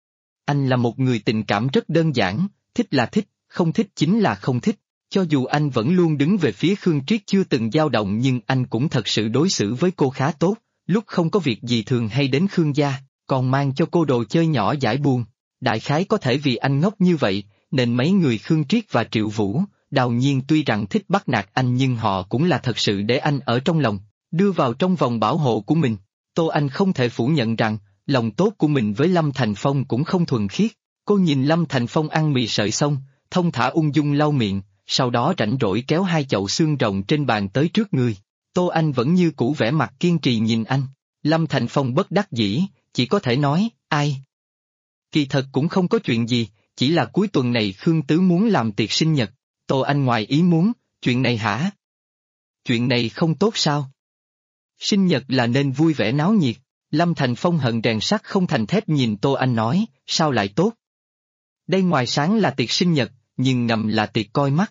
Anh là một người tình cảm rất đơn giản, thích là thích, không thích chính là không thích. Cho dù anh vẫn luôn đứng về phía Khương Triết chưa từng dao động nhưng anh cũng thật sự đối xử với cô khá tốt, lúc không có việc gì thường hay đến Khương gia, còn mang cho cô đồ chơi nhỏ giải buồn. Đại khái có thể vì anh ngốc như vậy, nên mấy người Khương Triết và Triệu Vũ, Đào Nhiên tuy rằng thích bắt nạt anh nhưng họ cũng là thật sự để anh ở trong lòng, đưa vào trong vòng bảo hộ của mình. Tô Anh không thể phủ nhận rằng, lòng tốt của mình với Lâm Thành Phong cũng không thuần khiết. Cô nhìn Lâm Thành Phong ăn mì sợi xong, thông thả ung dung lau miệng, sau đó rảnh rỗi kéo hai chậu xương rồng trên bàn tới trước người. Tô Anh vẫn như cũ vẻ mặt kiên trì nhìn anh. Lâm Thành Phong bất đắc dĩ, chỉ có thể nói, ai? Kỳ thật cũng không có chuyện gì, chỉ là cuối tuần này Khương Tứ muốn làm tiệc sinh nhật. Tô Anh ngoài ý muốn, chuyện này hả? Chuyện này không tốt sao? Sinh nhật là nên vui vẻ náo nhiệt. Lâm Thành Phong hận rèn sắt không thành thép nhìn Tô Anh nói, sao lại tốt? Đây ngoài sáng là tiệc sinh nhật, nhưng ngầm là tiệc coi mắt.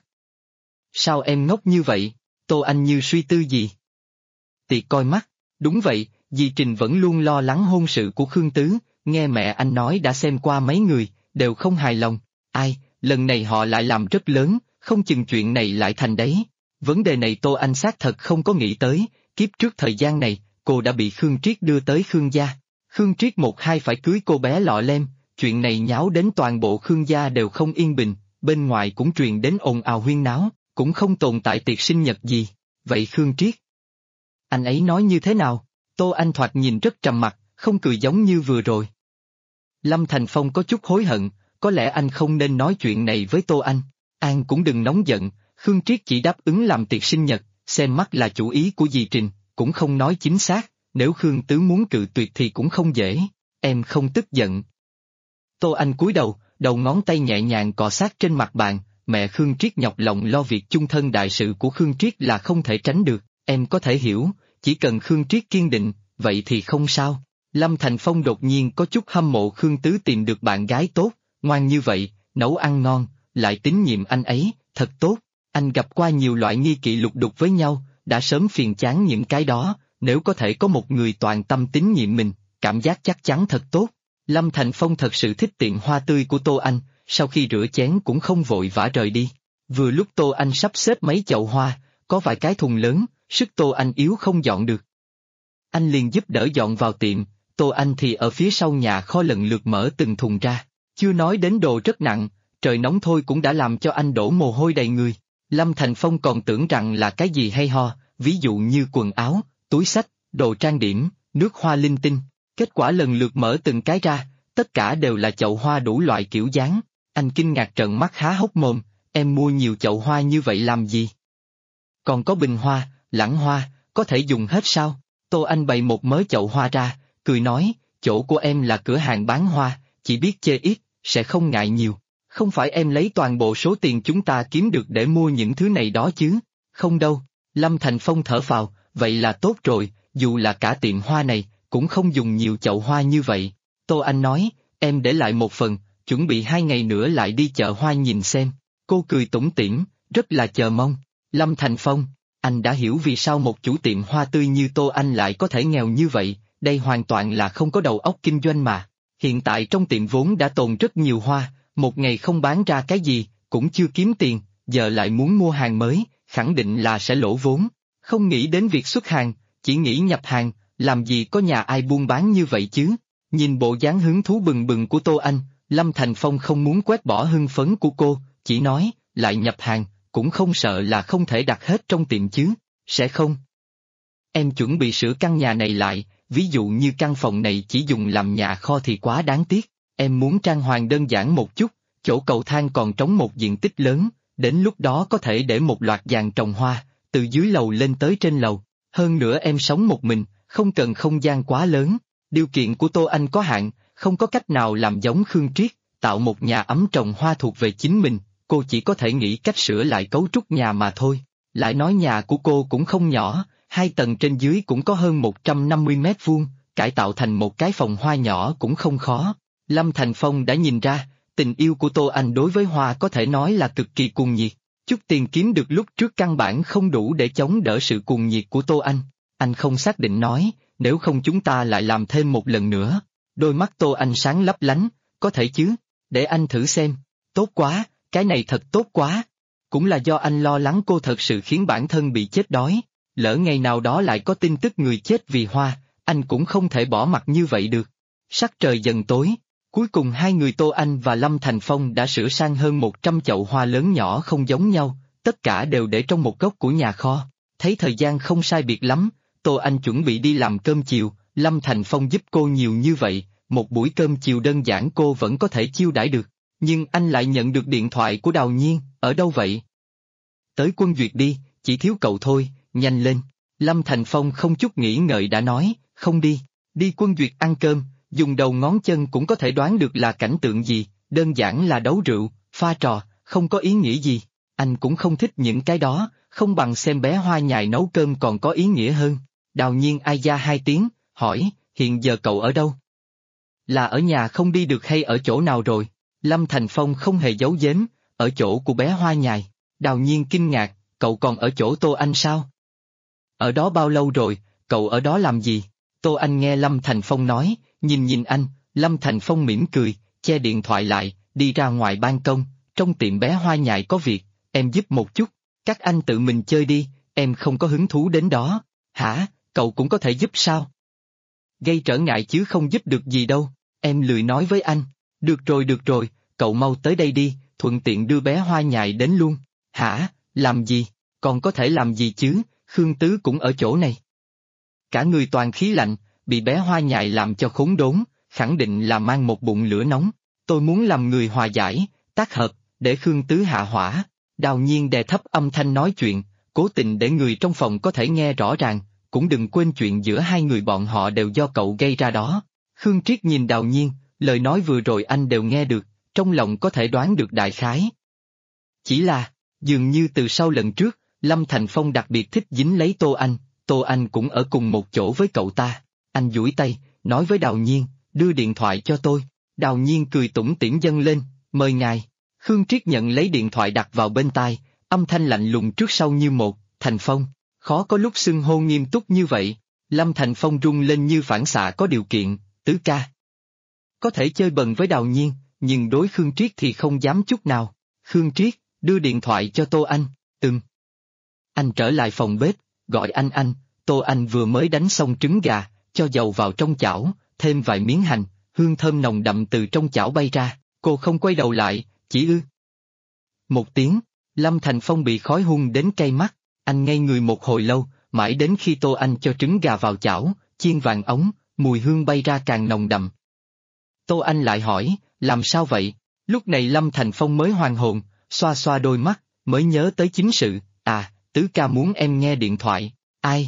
Sao em ngốc như vậy? Tô Anh như suy tư gì? Tiệc coi mắt, đúng vậy, dì Trình vẫn luôn lo lắng hôn sự của Khương Tứ, nghe mẹ anh nói đã xem qua mấy người, đều không hài lòng. Ai, lần này họ lại làm rất lớn, không chừng chuyện này lại thành đấy. Vấn đề này Tô Anh xác thật không có nghĩ tới, kiếp trước thời gian này, cô đã bị Khương Triết đưa tới Khương gia. Khương Triết một hai phải cưới cô bé lọ lem, chuyện này nháo đến toàn bộ Khương gia đều không yên bình, bên ngoài cũng truyền đến ồn ào huyên náo, cũng không tồn tại tiệc sinh nhật gì. Vậy Khương Triết? Anh ấy nói như thế nào? Tô Anh thoạt nhìn rất trầm mặc, không cười giống như vừa rồi. Lâm Thành Phong có chút hối hận, có lẽ anh không nên nói chuyện này với Tô Anh. An cũng đừng nóng giận, Khương Triết chỉ đáp ứng làm tiệc sinh nhật, xem mắt là chủ ý của dì Trình, cũng không nói chính xác, nếu Khương Tứ muốn cự tuyệt thì cũng không dễ, em không tức giận. Tô Anh cúi đầu, đầu ngón tay nhẹ nhàng cọ sát trên mặt bàn, mẹ Khương Triết nhọc lòng lo việc chung thân đại sự của Khương Triết là không thể tránh được, em có thể hiểu, chỉ cần Khương Triết kiên định, vậy thì không sao. Lâm Thành Phong đột nhiên có chút hâm mộ Khương Tứ tìm được bạn gái tốt, ngoan như vậy, nấu ăn ngon, lại tín nhiệm anh ấy, thật tốt. Anh gặp qua nhiều loại nghi kỵ lục đục với nhau, đã sớm phiền chán những cái đó, nếu có thể có một người toàn tâm tín nhiệm mình, cảm giác chắc chắn thật tốt. Lâm Thành Phong thật sự thích tiện hoa tươi của Tô Anh, sau khi rửa chén cũng không vội vã rời đi. Vừa lúc Tô Anh sắp xếp mấy chậu hoa, có vài cái thùng lớn, sức Tô Anh yếu không dọn được. Anh liền giúp đỡ dọn vào tiệm, Tô Anh thì ở phía sau nhà kho lần lượt mở từng thùng ra, chưa nói đến đồ rất nặng, trời nóng thôi cũng đã làm cho anh đổ mồ hôi đầy người. Lâm Thành Phong còn tưởng rằng là cái gì hay ho, ví dụ như quần áo, túi xách, đồ trang điểm, nước hoa linh tinh. Kết quả lần lượt mở từng cái ra, tất cả đều là chậu hoa đủ loại kiểu dáng. Anh kinh ngạc trợn mắt há hốc mồm, em mua nhiều chậu hoa như vậy làm gì? Còn có bình hoa, lẵng hoa, có thể dùng hết sao? Tô Anh bày một mớ chậu hoa ra, cười nói, chỗ của em là cửa hàng bán hoa, chỉ biết chê ít, sẽ không ngại nhiều. Không phải em lấy toàn bộ số tiền chúng ta kiếm được để mua những thứ này đó chứ? Không đâu. Lâm Thành Phong thở phào, vậy là tốt rồi, dù là cả tiệm hoa này, cũng không dùng nhiều chậu hoa như vậy. Tô Anh nói, em để lại một phần, chuẩn bị 2 ngày nữa lại đi chợ hoa nhìn xem. Cô cười tủm tỉm, rất là chờ mong. Lâm Thành Phong, anh đã hiểu vì sao một chủ tiệm hoa tươi như Tô Anh lại có thể nghèo như vậy, đây hoàn toàn là không có đầu óc kinh doanh mà. Hiện tại trong tiệm vốn đã tồn rất nhiều hoa, một ngày không bán ra cái gì, cũng chưa kiếm tiền, giờ lại muốn mua hàng mới, khẳng định là sẽ lỗ vốn. Không nghĩ đến việc xuất hàng, chỉ nghĩ nhập hàng, làm gì có nhà ai buôn bán như vậy chứ. Nhìn bộ dáng hứng thú bừng bừng của Tô Anh, Lâm Thành Phong không muốn quét bỏ hưng phấn của cô, chỉ nói, lại nhập hàng, cũng không sợ là không thể đặt hết trong tiệm chứ, sẽ không. Em chuẩn bị sửa căn nhà này lại, ví dụ như căn phòng này chỉ dùng làm nhà kho thì quá đáng tiếc, em muốn trang hoàng đơn giản một chút, chỗ cầu thang còn trống một diện tích lớn, đến lúc đó có thể để một loạt giàn trồng hoa, từ dưới lầu lên tới trên lầu, hơn nữa em sống một mình, không cần không gian quá lớn, điều kiện của Tô Anh có hạn, không có cách nào làm giống Khương Triết, tạo một nhà ấm trồng hoa thuộc về chính mình, cô chỉ có thể nghĩ cách sửa lại cấu trúc nhà mà thôi. Lại nói nhà của cô cũng không nhỏ, 2 tầng trên dưới cũng có hơn 150 mét vuông, cải tạo thành một cái phòng hoa nhỏ cũng không khó. Lâm Thành Phong đã nhìn ra, tình yêu của Tô Anh đối với hoa có thể nói là cực kỳ cuồng nhiệt. Chút tiền kiếm được lúc trước căn bản không đủ để chống đỡ sự cuồng nhiệt của Tô Anh. Anh không xác định nói, nếu không chúng ta lại làm thêm một lần nữa. Đôi mắt Tô Anh sáng lấp lánh, có thể chứ, để anh thử xem. Tốt quá, cái này thật tốt quá. Cũng là do anh lo lắng cô thật sự khiến bản thân bị chết đói. Lỡ ngày nào đó lại có tin tức người chết vì hoa, anh cũng không thể bỏ mặc như vậy được. Sắc trời dần tối, cuối cùng hai người Tô Anh và Lâm Thành Phong đã sửa sang hơn 100 chậu hoa lớn nhỏ không giống nhau, tất cả đều để trong một góc của nhà kho. Thấy thời gian không sai biệt lắm, Tô Anh chuẩn bị đi làm cơm chiều, Lâm Thành Phong giúp cô nhiều như vậy, một buổi cơm chiều đơn giản cô vẫn có thể chiêu đãi được. Nhưng anh lại nhận được điện thoại của Đào Nhiên, ở đâu vậy? Tới Quân Duyệt đi, chỉ thiếu cậu thôi, nhanh lên. Lâm Thành Phong không chút nghĩ ngợi đã nói, không đi, đi Quân Duyệt ăn cơm, dùng đầu ngón chân cũng có thể đoán được là cảnh tượng gì, đơn giản là đấu rượu, pha trò, không có ý nghĩa gì. Anh cũng không thích những cái đó, không bằng xem bé Hoa Nhài nấu cơm còn có ý nghĩa hơn. Đào Nhiên ai da hai tiếng, hỏi, hiện giờ cậu ở đâu? Là ở nhà không đi được hay ở chỗ nào rồi? Lâm Thành Phong không hề giấu giếm, ở chỗ của bé Hoa Nhài. Đào Nhiên kinh ngạc, cậu còn ở chỗ Tô Anh sao? Ở đó bao lâu rồi, cậu ở đó làm gì? Tô Anh nghe Lâm Thành Phong nói, nhìn anh, Lâm Thành Phong mỉm cười, che điện thoại lại, đi ra ngoài ban công, trong tiệm bé Hoa Nhài có việc, em giúp một chút, các anh tự mình chơi đi, em không có hứng thú đến đó. Hả, cậu cũng có thể giúp sao? Gây trở ngại chứ không giúp được gì đâu, em lười nói với anh. Được rồi, cậu mau tới đây đi, thuận tiện đưa bé Hoa Nhài đến luôn. Hả, làm gì, còn có thể làm gì chứ, Khương Tứ cũng ở chỗ này. Cả người toàn khí lạnh, bị bé Hoa Nhài làm cho khốn đốn, khẳng định là mang một bụng lửa nóng. Tôi muốn làm người hòa giải, tác hợp, để Khương Tứ hạ hỏa. Đào Nhiên đè thấp âm thanh nói chuyện, cố tình để người trong phòng có thể nghe rõ ràng, cũng đừng quên chuyện giữa hai người bọn họ đều do cậu gây ra đó. Khương Triết nhìn Đào Nhiên, lời nói vừa rồi anh đều nghe được, trong lòng có thể đoán được đại khái. Chỉ là, dường như từ sau lần trước, Lâm Thành Phong đặc biệt thích dính lấy Tô Anh cũng ở cùng một chỗ với cậu ta. Anh duỗi tay, nói với Đào Nhiên, đưa điện thoại cho tôi. Đào Nhiên cười tủm tỉm dâng lên, mời ngài. Khương Triết nhận lấy điện thoại đặt vào bên tai, âm thanh lạnh lùng trước sau như một, Thành Phong, khó có lúc xưng hô nghiêm túc như vậy. Lâm Thành Phong rung lên như phản xạ có điều kiện, Tứ ca. Có thể chơi bần với Đào Nhiên, nhưng đối Khương Triết thì không dám chút nào. Khương Triết, đưa điện thoại cho Tô Anh, Anh trở lại phòng bếp, gọi anh, Tô Anh vừa mới đánh xong trứng gà, cho dầu vào trong chảo, thêm vài miếng hành, hương thơm nồng đậm từ trong chảo bay ra, cô không quay đầu lại, chỉ một tiếng, Lâm Thành Phong bị khói hun đến cay mắt, anh ngây người một hồi lâu, mãi đến khi Tô Anh cho trứng gà vào chảo, chiên vàng ống, mùi hương bay ra càng nồng đậm. Tô Anh lại hỏi, làm sao vậy? Lúc này Lâm Thành Phong mới hoàn hồn, xoa xoa đôi mắt, mới nhớ tới chính sự, Tứ ca muốn em nghe điện thoại, ai?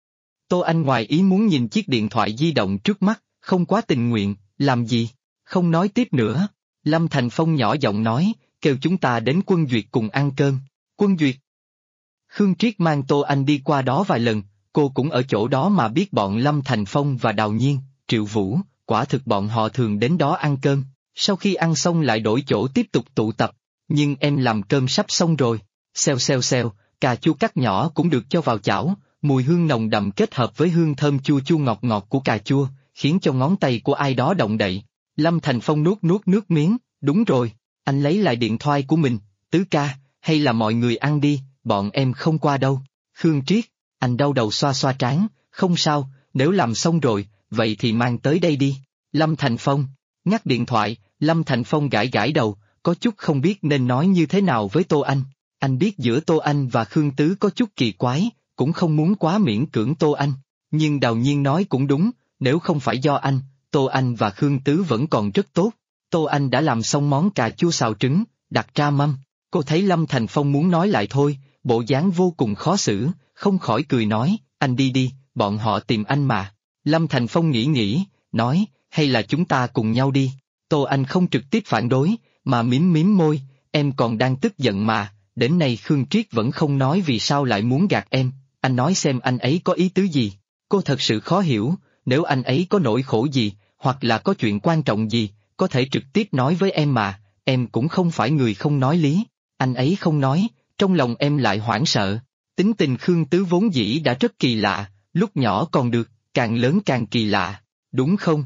Tô Anh ngoài ý muốn nhìn chiếc điện thoại di động trước mắt, không quá tình nguyện, làm gì? Không nói tiếp nữa. Lâm Thành Phong nhỏ giọng nói, kêu chúng ta đến Quân Duyệt cùng ăn cơm. Quân Duyệt? Khương Triết mang Tô Anh đi qua đó vài lần, cô cũng ở chỗ đó mà biết bọn Lâm Thành Phong và Đào Nhiên, Triệu Vũ, quả thực bọn họ thường đến đó ăn cơm, sau khi ăn xong lại đổi chỗ tiếp tục tụ tập, nhưng em làm cơm sắp xong rồi, xèo, cà chua cắt nhỏ cũng được cho vào chảo, mùi hương nồng đậm kết hợp với hương thơm chua chua ngọt ngọt của cà chua, khiến cho ngón tay của ai đó động đậy. Lâm Thành Phong nuốt nước miếng, đúng rồi, anh lấy lại điện thoại của mình, Tứ ca, hay là mọi người ăn đi, bọn em không qua đâu. Khương Triết, anh đau đầu xoa xoa trán, không sao, nếu làm xong rồi, vậy thì mang tới đây đi. Lâm Thành Phong, ngắt điện thoại, Lâm Thành Phong gãi đầu, có chút không biết nên nói như thế nào với Tô Anh. Anh biết giữa Tô Anh và Khương Tứ có chút kỳ quái, cũng không muốn quá miễn cưỡng Tô Anh. Nhưng Đào Nhiên nói cũng đúng, nếu không phải do anh, Tô Anh và Khương Tứ vẫn còn rất tốt. Tô Anh đã làm xong món cà chua xào trứng, đặt ra mâm. Cô thấy Lâm Thành Phong muốn nói lại thôi, bộ dáng vô cùng khó xử, không khỏi cười nói, anh đi, bọn họ tìm anh mà. Lâm Thành Phong nghĩ, nói, hay là chúng ta cùng nhau đi. Tô Anh không trực tiếp phản đối, mà mím môi, em còn đang tức giận mà, đến nay Khương Triết vẫn không nói vì sao lại muốn gạt em, anh nói xem anh ấy có ý tứ gì. Cô thật sự khó hiểu, nếu anh ấy có nỗi khổ gì, hoặc là có chuyện quan trọng gì, có thể trực tiếp nói với em mà, em cũng không phải người không nói lý. Anh ấy không nói, trong lòng em lại hoảng sợ. Tính tình Khương Tứ vốn dĩ đã rất kỳ lạ, lúc nhỏ còn được, càng lớn càng kỳ lạ, đúng không?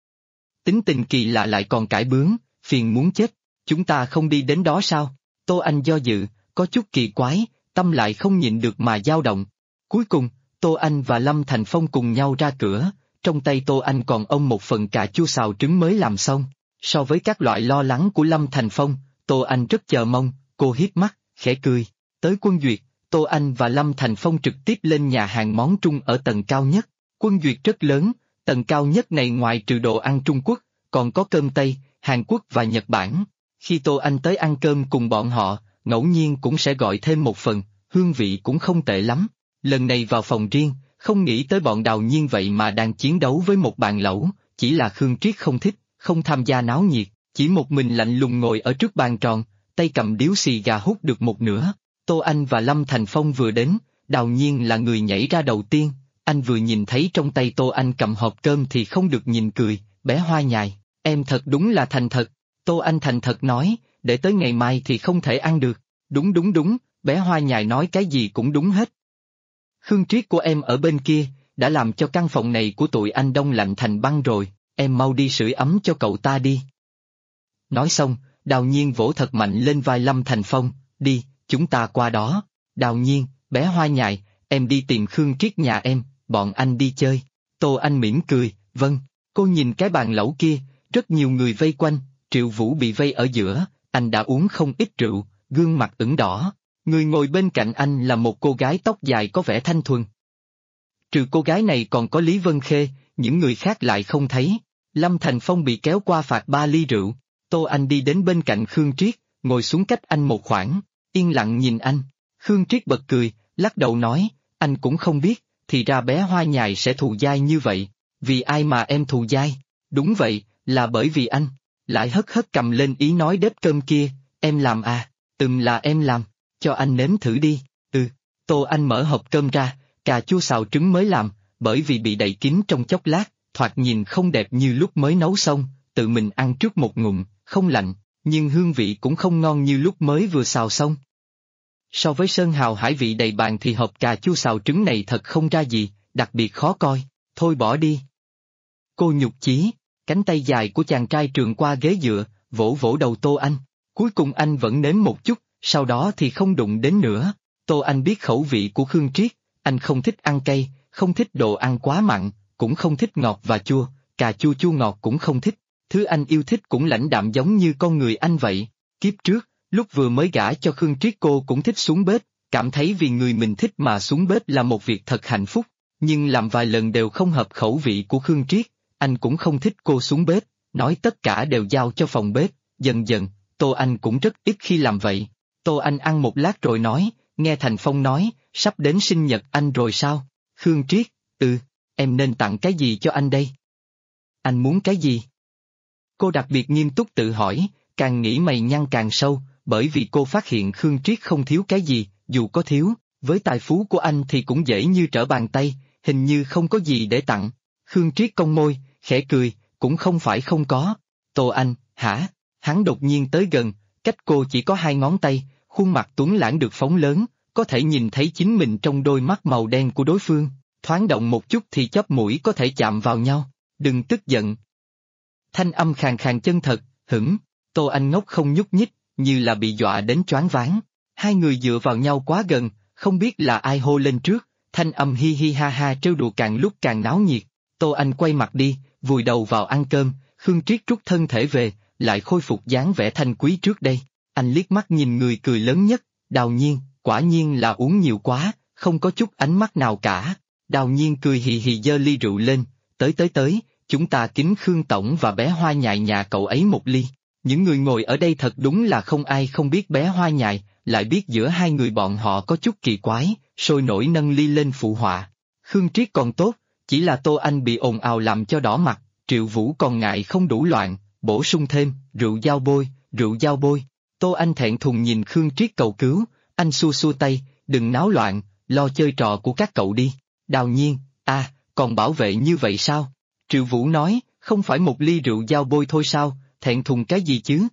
Tính tình kỳ lạ lại còn cãi bướng, phiền muốn chết, chúng ta không đi đến đó sao? Tô Anh do dự, có chút kỳ quái, tâm lại không nhịn được mà dao động. Cuối cùng, Tô Anh và Lâm Thành Phong cùng nhau ra cửa, trong tay Tô Anh còn ôm một phần cà chua xào trứng mới làm xong. So với các loại lo lắng của Lâm Thành Phong, Tô Anh rất chờ mong, cô hiếp mắt, khẽ cười. Tới Quân Duyệt, Tô Anh và Lâm Thành Phong trực tiếp lên nhà hàng món Trung ở tầng cao nhất. Quân Duyệt rất lớn, tầng cao nhất này ngoài trừ đồ ăn Trung Quốc, còn có cơm Tây, Hàn Quốc và Nhật Bản. Khi Tô Anh tới ăn cơm cùng bọn họ, ngẫu nhiên cũng sẽ gọi thêm một phần, hương vị cũng không tệ lắm. Lần này vào phòng riêng, không nghĩ tới bọn Đào Nhiên vậy mà đang chiến đấu với một bàn lẩu, chỉ là Khương Triết không thích, không tham gia náo nhiệt, chỉ một mình lạnh lùng ngồi ở trước bàn tròn, tay cầm điếu xì gà hút được một nửa. Tô Anh và Lâm Thành Phong vừa đến, Đào Nhiên là người nhảy ra đầu tiên, anh vừa nhìn thấy trong tay Tô Anh cầm hộp cơm thì không được nhìn cười, bé Hoa Nhài, em thật đúng là thành thật. Tô Anh thành thật nói, để tới ngày mai thì không thể ăn được. Đúng đúng đúng, bé Hoa Nhài nói cái gì cũng đúng hết. Khương Triết của em ở bên kia, đã làm cho căn phòng này của tụi anh đông lạnh thành băng rồi, em mau đi sưởi ấm cho cậu ta đi. Nói xong, Đào Nhiên vỗ thật mạnh lên vai Lâm Thành Phong, đi, chúng ta qua đó. Đào Nhiên, bé Hoa Nhài, em đi tìm Khương Triết nhà em, bọn anh đi chơi. Tô Anh mỉm cười, vâng. Cô nhìn cái bàn lẩu kia, rất nhiều người vây quanh, Triệu Vũ bị vây ở giữa, anh đã uống không ít rượu, gương mặt ửng đỏ. Người ngồi bên cạnh anh là một cô gái tóc dài có vẻ thanh thuần. Trừ cô gái này còn có Lý Vân Khê, những người khác lại không thấy. Lâm Thành Phong bị kéo qua phạt 3 ly rượu. Tô Anh đi đến bên cạnh Khương Triết, ngồi xuống cách anh một khoảng, yên lặng nhìn anh. Khương Triết bật cười, lắc đầu nói, anh cũng không biết, thì ra bé Hoa Nhài sẽ thù dai như vậy. Vì ai mà em thù dai? Đúng vậy, là bởi vì anh. Lại hất hất cầm lên ý nói đếp cơm kia, em làm à? Là em làm, cho anh nếm thử đi. Tô Anh mở hộp cơm ra, cà chua xào trứng mới làm, bởi vì bị đậy kín trong chốc lát, thoạt nhìn không đẹp như lúc mới nấu xong, tự mình ăn trước một ngụm, không lạnh, nhưng hương vị cũng không ngon như lúc mới vừa xào xong. So với sơn hào hải vị đầy bàn thì hộp cà chua xào trứng này thật không ra gì, đặc biệt khó coi, thôi bỏ đi. Cô nhục chí, cánh tay dài của chàng trai trường qua ghế dựa, vỗ vỗ đầu Tô Anh, cuối cùng anh vẫn nếm một chút, sau đó thì không đụng đến nữa. Tô Anh biết khẩu vị của Khương Triết, anh không thích ăn cay, không thích đồ ăn quá mặn, cũng không thích ngọt và chua, cà chua chua ngọt cũng không thích, thứ anh yêu thích cũng lãnh đạm giống như con người anh vậy. Kiếp trước, lúc vừa mới gả cho Khương Triết cô cũng thích xuống bếp, cảm thấy vì người mình thích mà xuống bếp là một việc thật hạnh phúc, nhưng làm vài lần đều không hợp khẩu vị của Khương Triết, anh cũng không thích cô xuống bếp, nói tất cả đều giao cho phòng bếp, dần dần, Tô Anh cũng rất ít khi làm vậy. Tô Anh ăn một lát rồi nói, nghe Thành Phong nói, sắp đến sinh nhật anh rồi sao? Khương Triết, em nên tặng cái gì cho anh đây? Anh muốn cái gì? Cô đặc biệt nghiêm túc tự hỏi, càng nghĩ mày nhăn càng sâu, bởi vì cô phát hiện Khương Triết không thiếu cái gì, dù có thiếu, với tài phú của anh thì cũng dễ như trở bàn tay, hình như không có gì để tặng. Khương Triết cong môi, khẽ cười, cũng không phải không có. Tô Anh, hả? Hắn đột nhiên tới gần, cách cô chỉ có 2 ngón tay, khuôn mặt tuấn lãng được phóng lớn, có thể nhìn thấy chính mình trong đôi mắt màu đen của đối phương, thoáng động một chút thì chóp mũi có thể chạm vào nhau. Đừng tức giận. Thanh âm khàn khàn chân thật, Tô Anh ngốc không nhúc nhích, như là bị dọa đến choáng váng. Hai người dựa vào nhau quá gần, không biết là ai hô lên trước, thanh âm hi hi ha ha trêu đùa càng lúc càng náo nhiệt. Tô Anh quay mặt đi, vùi đầu vào ăn cơm, Khương Triết rút thân thể về, lại khôi phục dáng vẻ thanh quý trước đây. Anh liếc mắt nhìn người cười lớn nhất, Đào Nhiên, quả nhiên là uống nhiều quá, không có chút ánh mắt nào cả. Đào Nhiên cười hì hì giơ ly rượu lên, tới, chúng ta kính Khương Tổng và bé Hoa Nhài nhà cậu ấy một ly. Những người ngồi ở đây thật đúng là không ai không biết bé Hoa Nhài, lại biết giữa hai người bọn họ có chút kỳ quái, sôi nổi nâng ly lên phụ họa. Khương Triết còn tốt, chỉ là Tô Anh bị ồn ào làm cho đỏ mặt, Triệu Vũ còn ngại không đủ loạn, bổ sung thêm, rượu dao bôi. Tô Anh thẹn thùng nhìn Khương Triết cầu cứu, anh xua xua tay, đừng náo loạn, lo chơi trò của các cậu đi. Đào Nhiên, còn bảo vệ như vậy sao? Triệu Vũ nói, không phải một ly rượu dao bôi thôi sao, thẹn thùng cái gì chứ?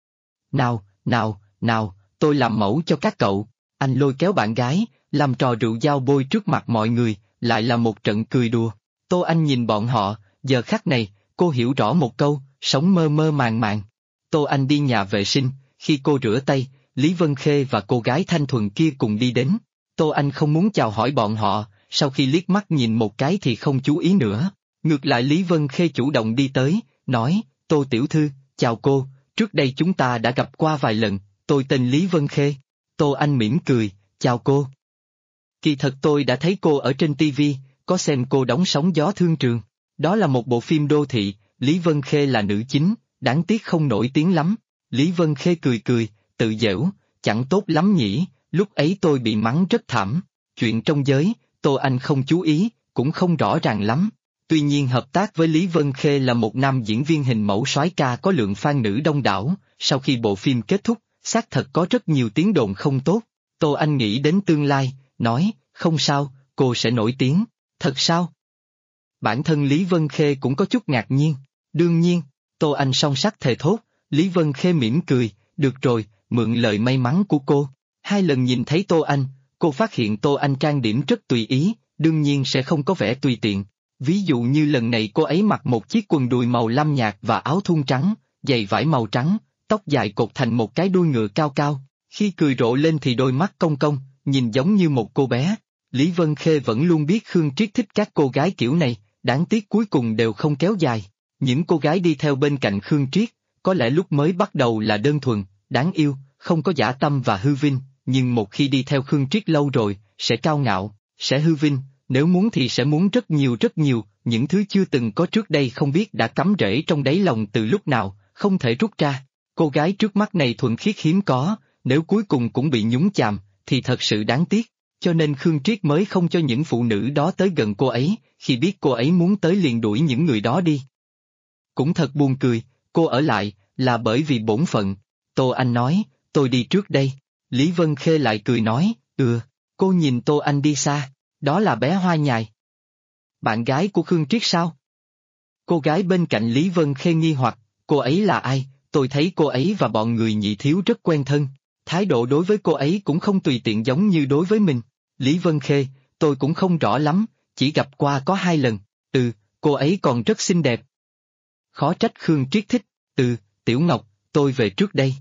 Nào, tôi làm mẫu cho các cậu. Anh lôi kéo bạn gái, làm trò rượu dao bôi trước mặt mọi người, lại là một trận cười đùa. Tô Anh nhìn bọn họ, giờ khắc này, cô hiểu rõ một câu, sống mơ mơ màng màng. Tô Anh đi nhà vệ sinh, khi cô rửa tay, Lý Vân Khê và cô gái thanh thuần kia cùng đi đến. Tô Anh không muốn chào hỏi bọn họ, sau khi liếc mắt nhìn một cái thì không chú ý nữa. Ngược lại Lý Vân Khê chủ động đi tới, nói, Tô tiểu thư, chào cô, trước đây chúng ta đã gặp qua vài lần, tôi tên Lý Vân Khê. Tô Anh mỉm cười, chào cô. Kỳ thật tôi đã thấy cô ở trên TV, có xem cô đóng Sóng Gió Thương Trường. Đó là một bộ phim đô thị, Lý Vân Khê là nữ chính, đáng tiếc không nổi tiếng lắm. Lý Vân Khê cười, tự giễu, chẳng tốt lắm nhỉ, lúc ấy tôi bị mắng rất thảm. Chuyện trong giới, Tô Anh không chú ý, cũng không rõ ràng lắm. Tuy nhiên hợp tác với Lý Vân Khê là một nam diễn viên hình mẫu soái ca có lượng fan nữ đông đảo, sau khi bộ phim kết thúc, xác thật có rất nhiều tiếng đồn không tốt. Tô Anh nghĩ đến tương lai, nói, không sao, cô sẽ nổi tiếng. Thật sao? Bản thân Lý Vân Khê cũng có chút ngạc nhiên. Đương nhiên, Tô Anh song sắc thề thốt. Lý Vân Khê mỉm cười, được rồi, mượn lời may mắn của cô. 2 lần nhìn thấy Tô Anh, cô phát hiện Tô Anh trang điểm rất tùy ý, đương nhiên sẽ không có vẻ tùy tiện. Ví dụ như lần này cô ấy mặc một chiếc quần đùi màu lam nhạt và áo thun trắng, giày vải màu trắng, tóc dài cột thành một cái đuôi ngựa cao cao. Khi cười rộ lên thì đôi mắt cong cong, nhìn giống như một cô bé. Lý Vân Khê vẫn luôn biết Khương Triết thích các cô gái kiểu này, đáng tiếc cuối cùng đều không kéo dài. Những cô gái đi theo bên cạnh Khương Triết, có lẽ lúc mới bắt đầu là đơn thuần, đáng yêu, không có dã tâm và hư vinh, nhưng một khi đi theo Khương Triết lâu rồi, sẽ cao ngạo, sẽ hư vinh, nếu muốn thì sẽ muốn rất nhiều, những thứ chưa từng có trước đây không biết đã cắm rễ trong đáy lòng từ lúc nào, không thể rút ra. Cô gái trước mắt này thuần khiết hiếm có, nếu cuối cùng cũng bị nhúng chàm, thì thật sự đáng tiếc, cho nên Khương Triết mới không cho những phụ nữ đó tới gần cô ấy, khi biết cô ấy muốn tới liền đuổi những người đó đi. Cũng thật buồn cười, cô ở lại, là bởi vì bổn phận. Tô Anh nói, tôi đi trước đây. Lý Vân Khê lại cười nói, cô nhìn Tô Anh đi xa, đó là bé Hoa Nhài. Bạn gái của Khương Triết sao? Cô gái bên cạnh Lý Vân Khê nghi hoặc, cô ấy là ai? Tôi thấy cô ấy và bọn người Nhị thiếu rất quen thân, thái độ đối với cô ấy cũng không tùy tiện giống như đối với mình. Lý Vân Khê, tôi cũng không rõ lắm, chỉ gặp qua có 2 lần, cô ấy còn rất xinh đẹp. Khó trách Khương Triết thích, Tiểu Ngọc, tôi về trước đây,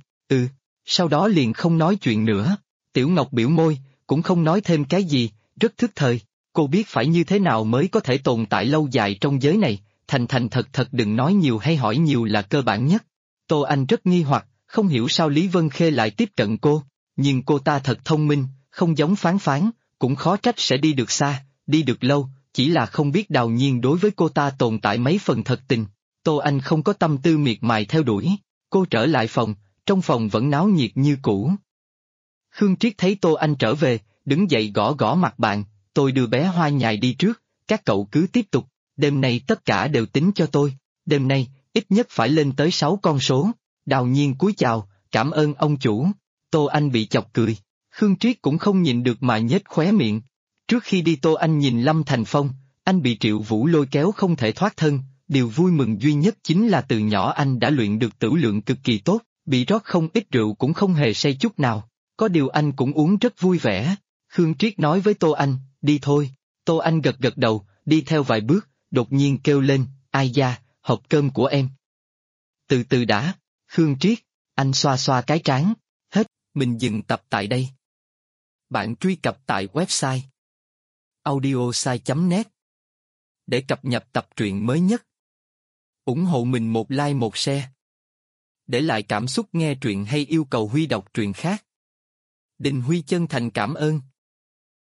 sau đó liền không nói chuyện nữa. Tiểu Ngọc biểu môi, cũng không nói thêm cái gì, rất thức thời, cô biết phải như thế nào mới có thể tồn tại lâu dài trong giới này, thành thật đừng nói nhiều hay hỏi nhiều là cơ bản nhất. Tô Anh rất nghi hoặc, không hiểu sao Lý Vân Khê lại tiếp cận cô, nhưng cô ta thật thông minh, không giống Phán Phán, cũng khó trách sẽ đi được xa, đi được lâu, chỉ là không biết Đào Nhiên đối với cô ta tồn tại mấy phần thật tình. Tô Anh không có tâm tư miệt mài theo đuổi, cô trở lại phòng, trong phòng vẫn náo nhiệt như cũ. Khương Triết thấy Tô Anh trở về, đứng dậy gõ gõ mặt bạn, tôi đưa bé Hoa Nhài đi trước, các cậu cứ tiếp tục, đêm nay tất cả đều tính cho tôi, đêm nay, ít nhất phải lên tới 6 con số. Đào Nhiên cúi chào, cảm ơn ông chủ. Tô Anh bị chọc cười, Khương Triết cũng không nhịn được mà nhếch khóe miệng. Trước khi đi Tô Anh nhìn Lâm Thành Phong, anh bị Triệu Vũ lôi kéo không thể thoát thân, điều vui mừng duy nhất chính là từ nhỏ anh đã luyện được tửu lượng cực kỳ tốt, bị rót không ít rượu cũng không hề say chút nào, có điều anh cũng uống rất vui vẻ. Khương Triết nói với Tô Anh, đi thôi. Tô Anh gật gật đầu, đi theo vài bước, đột nhiên kêu lên, ai da, hộp cơm của em. Từ từ đã, Khương Triết, anh xoa xoa cái trán, hết, mình dừng tập tại đây. Bạn truy cập tại website audiosai.net để cập nhật tập truyện mới nhất. Ủng hộ mình một like một share. Để lại cảm xúc nghe truyện hay yêu cầu Huy đọc truyện khác. Đình Huy chân thành cảm ơn.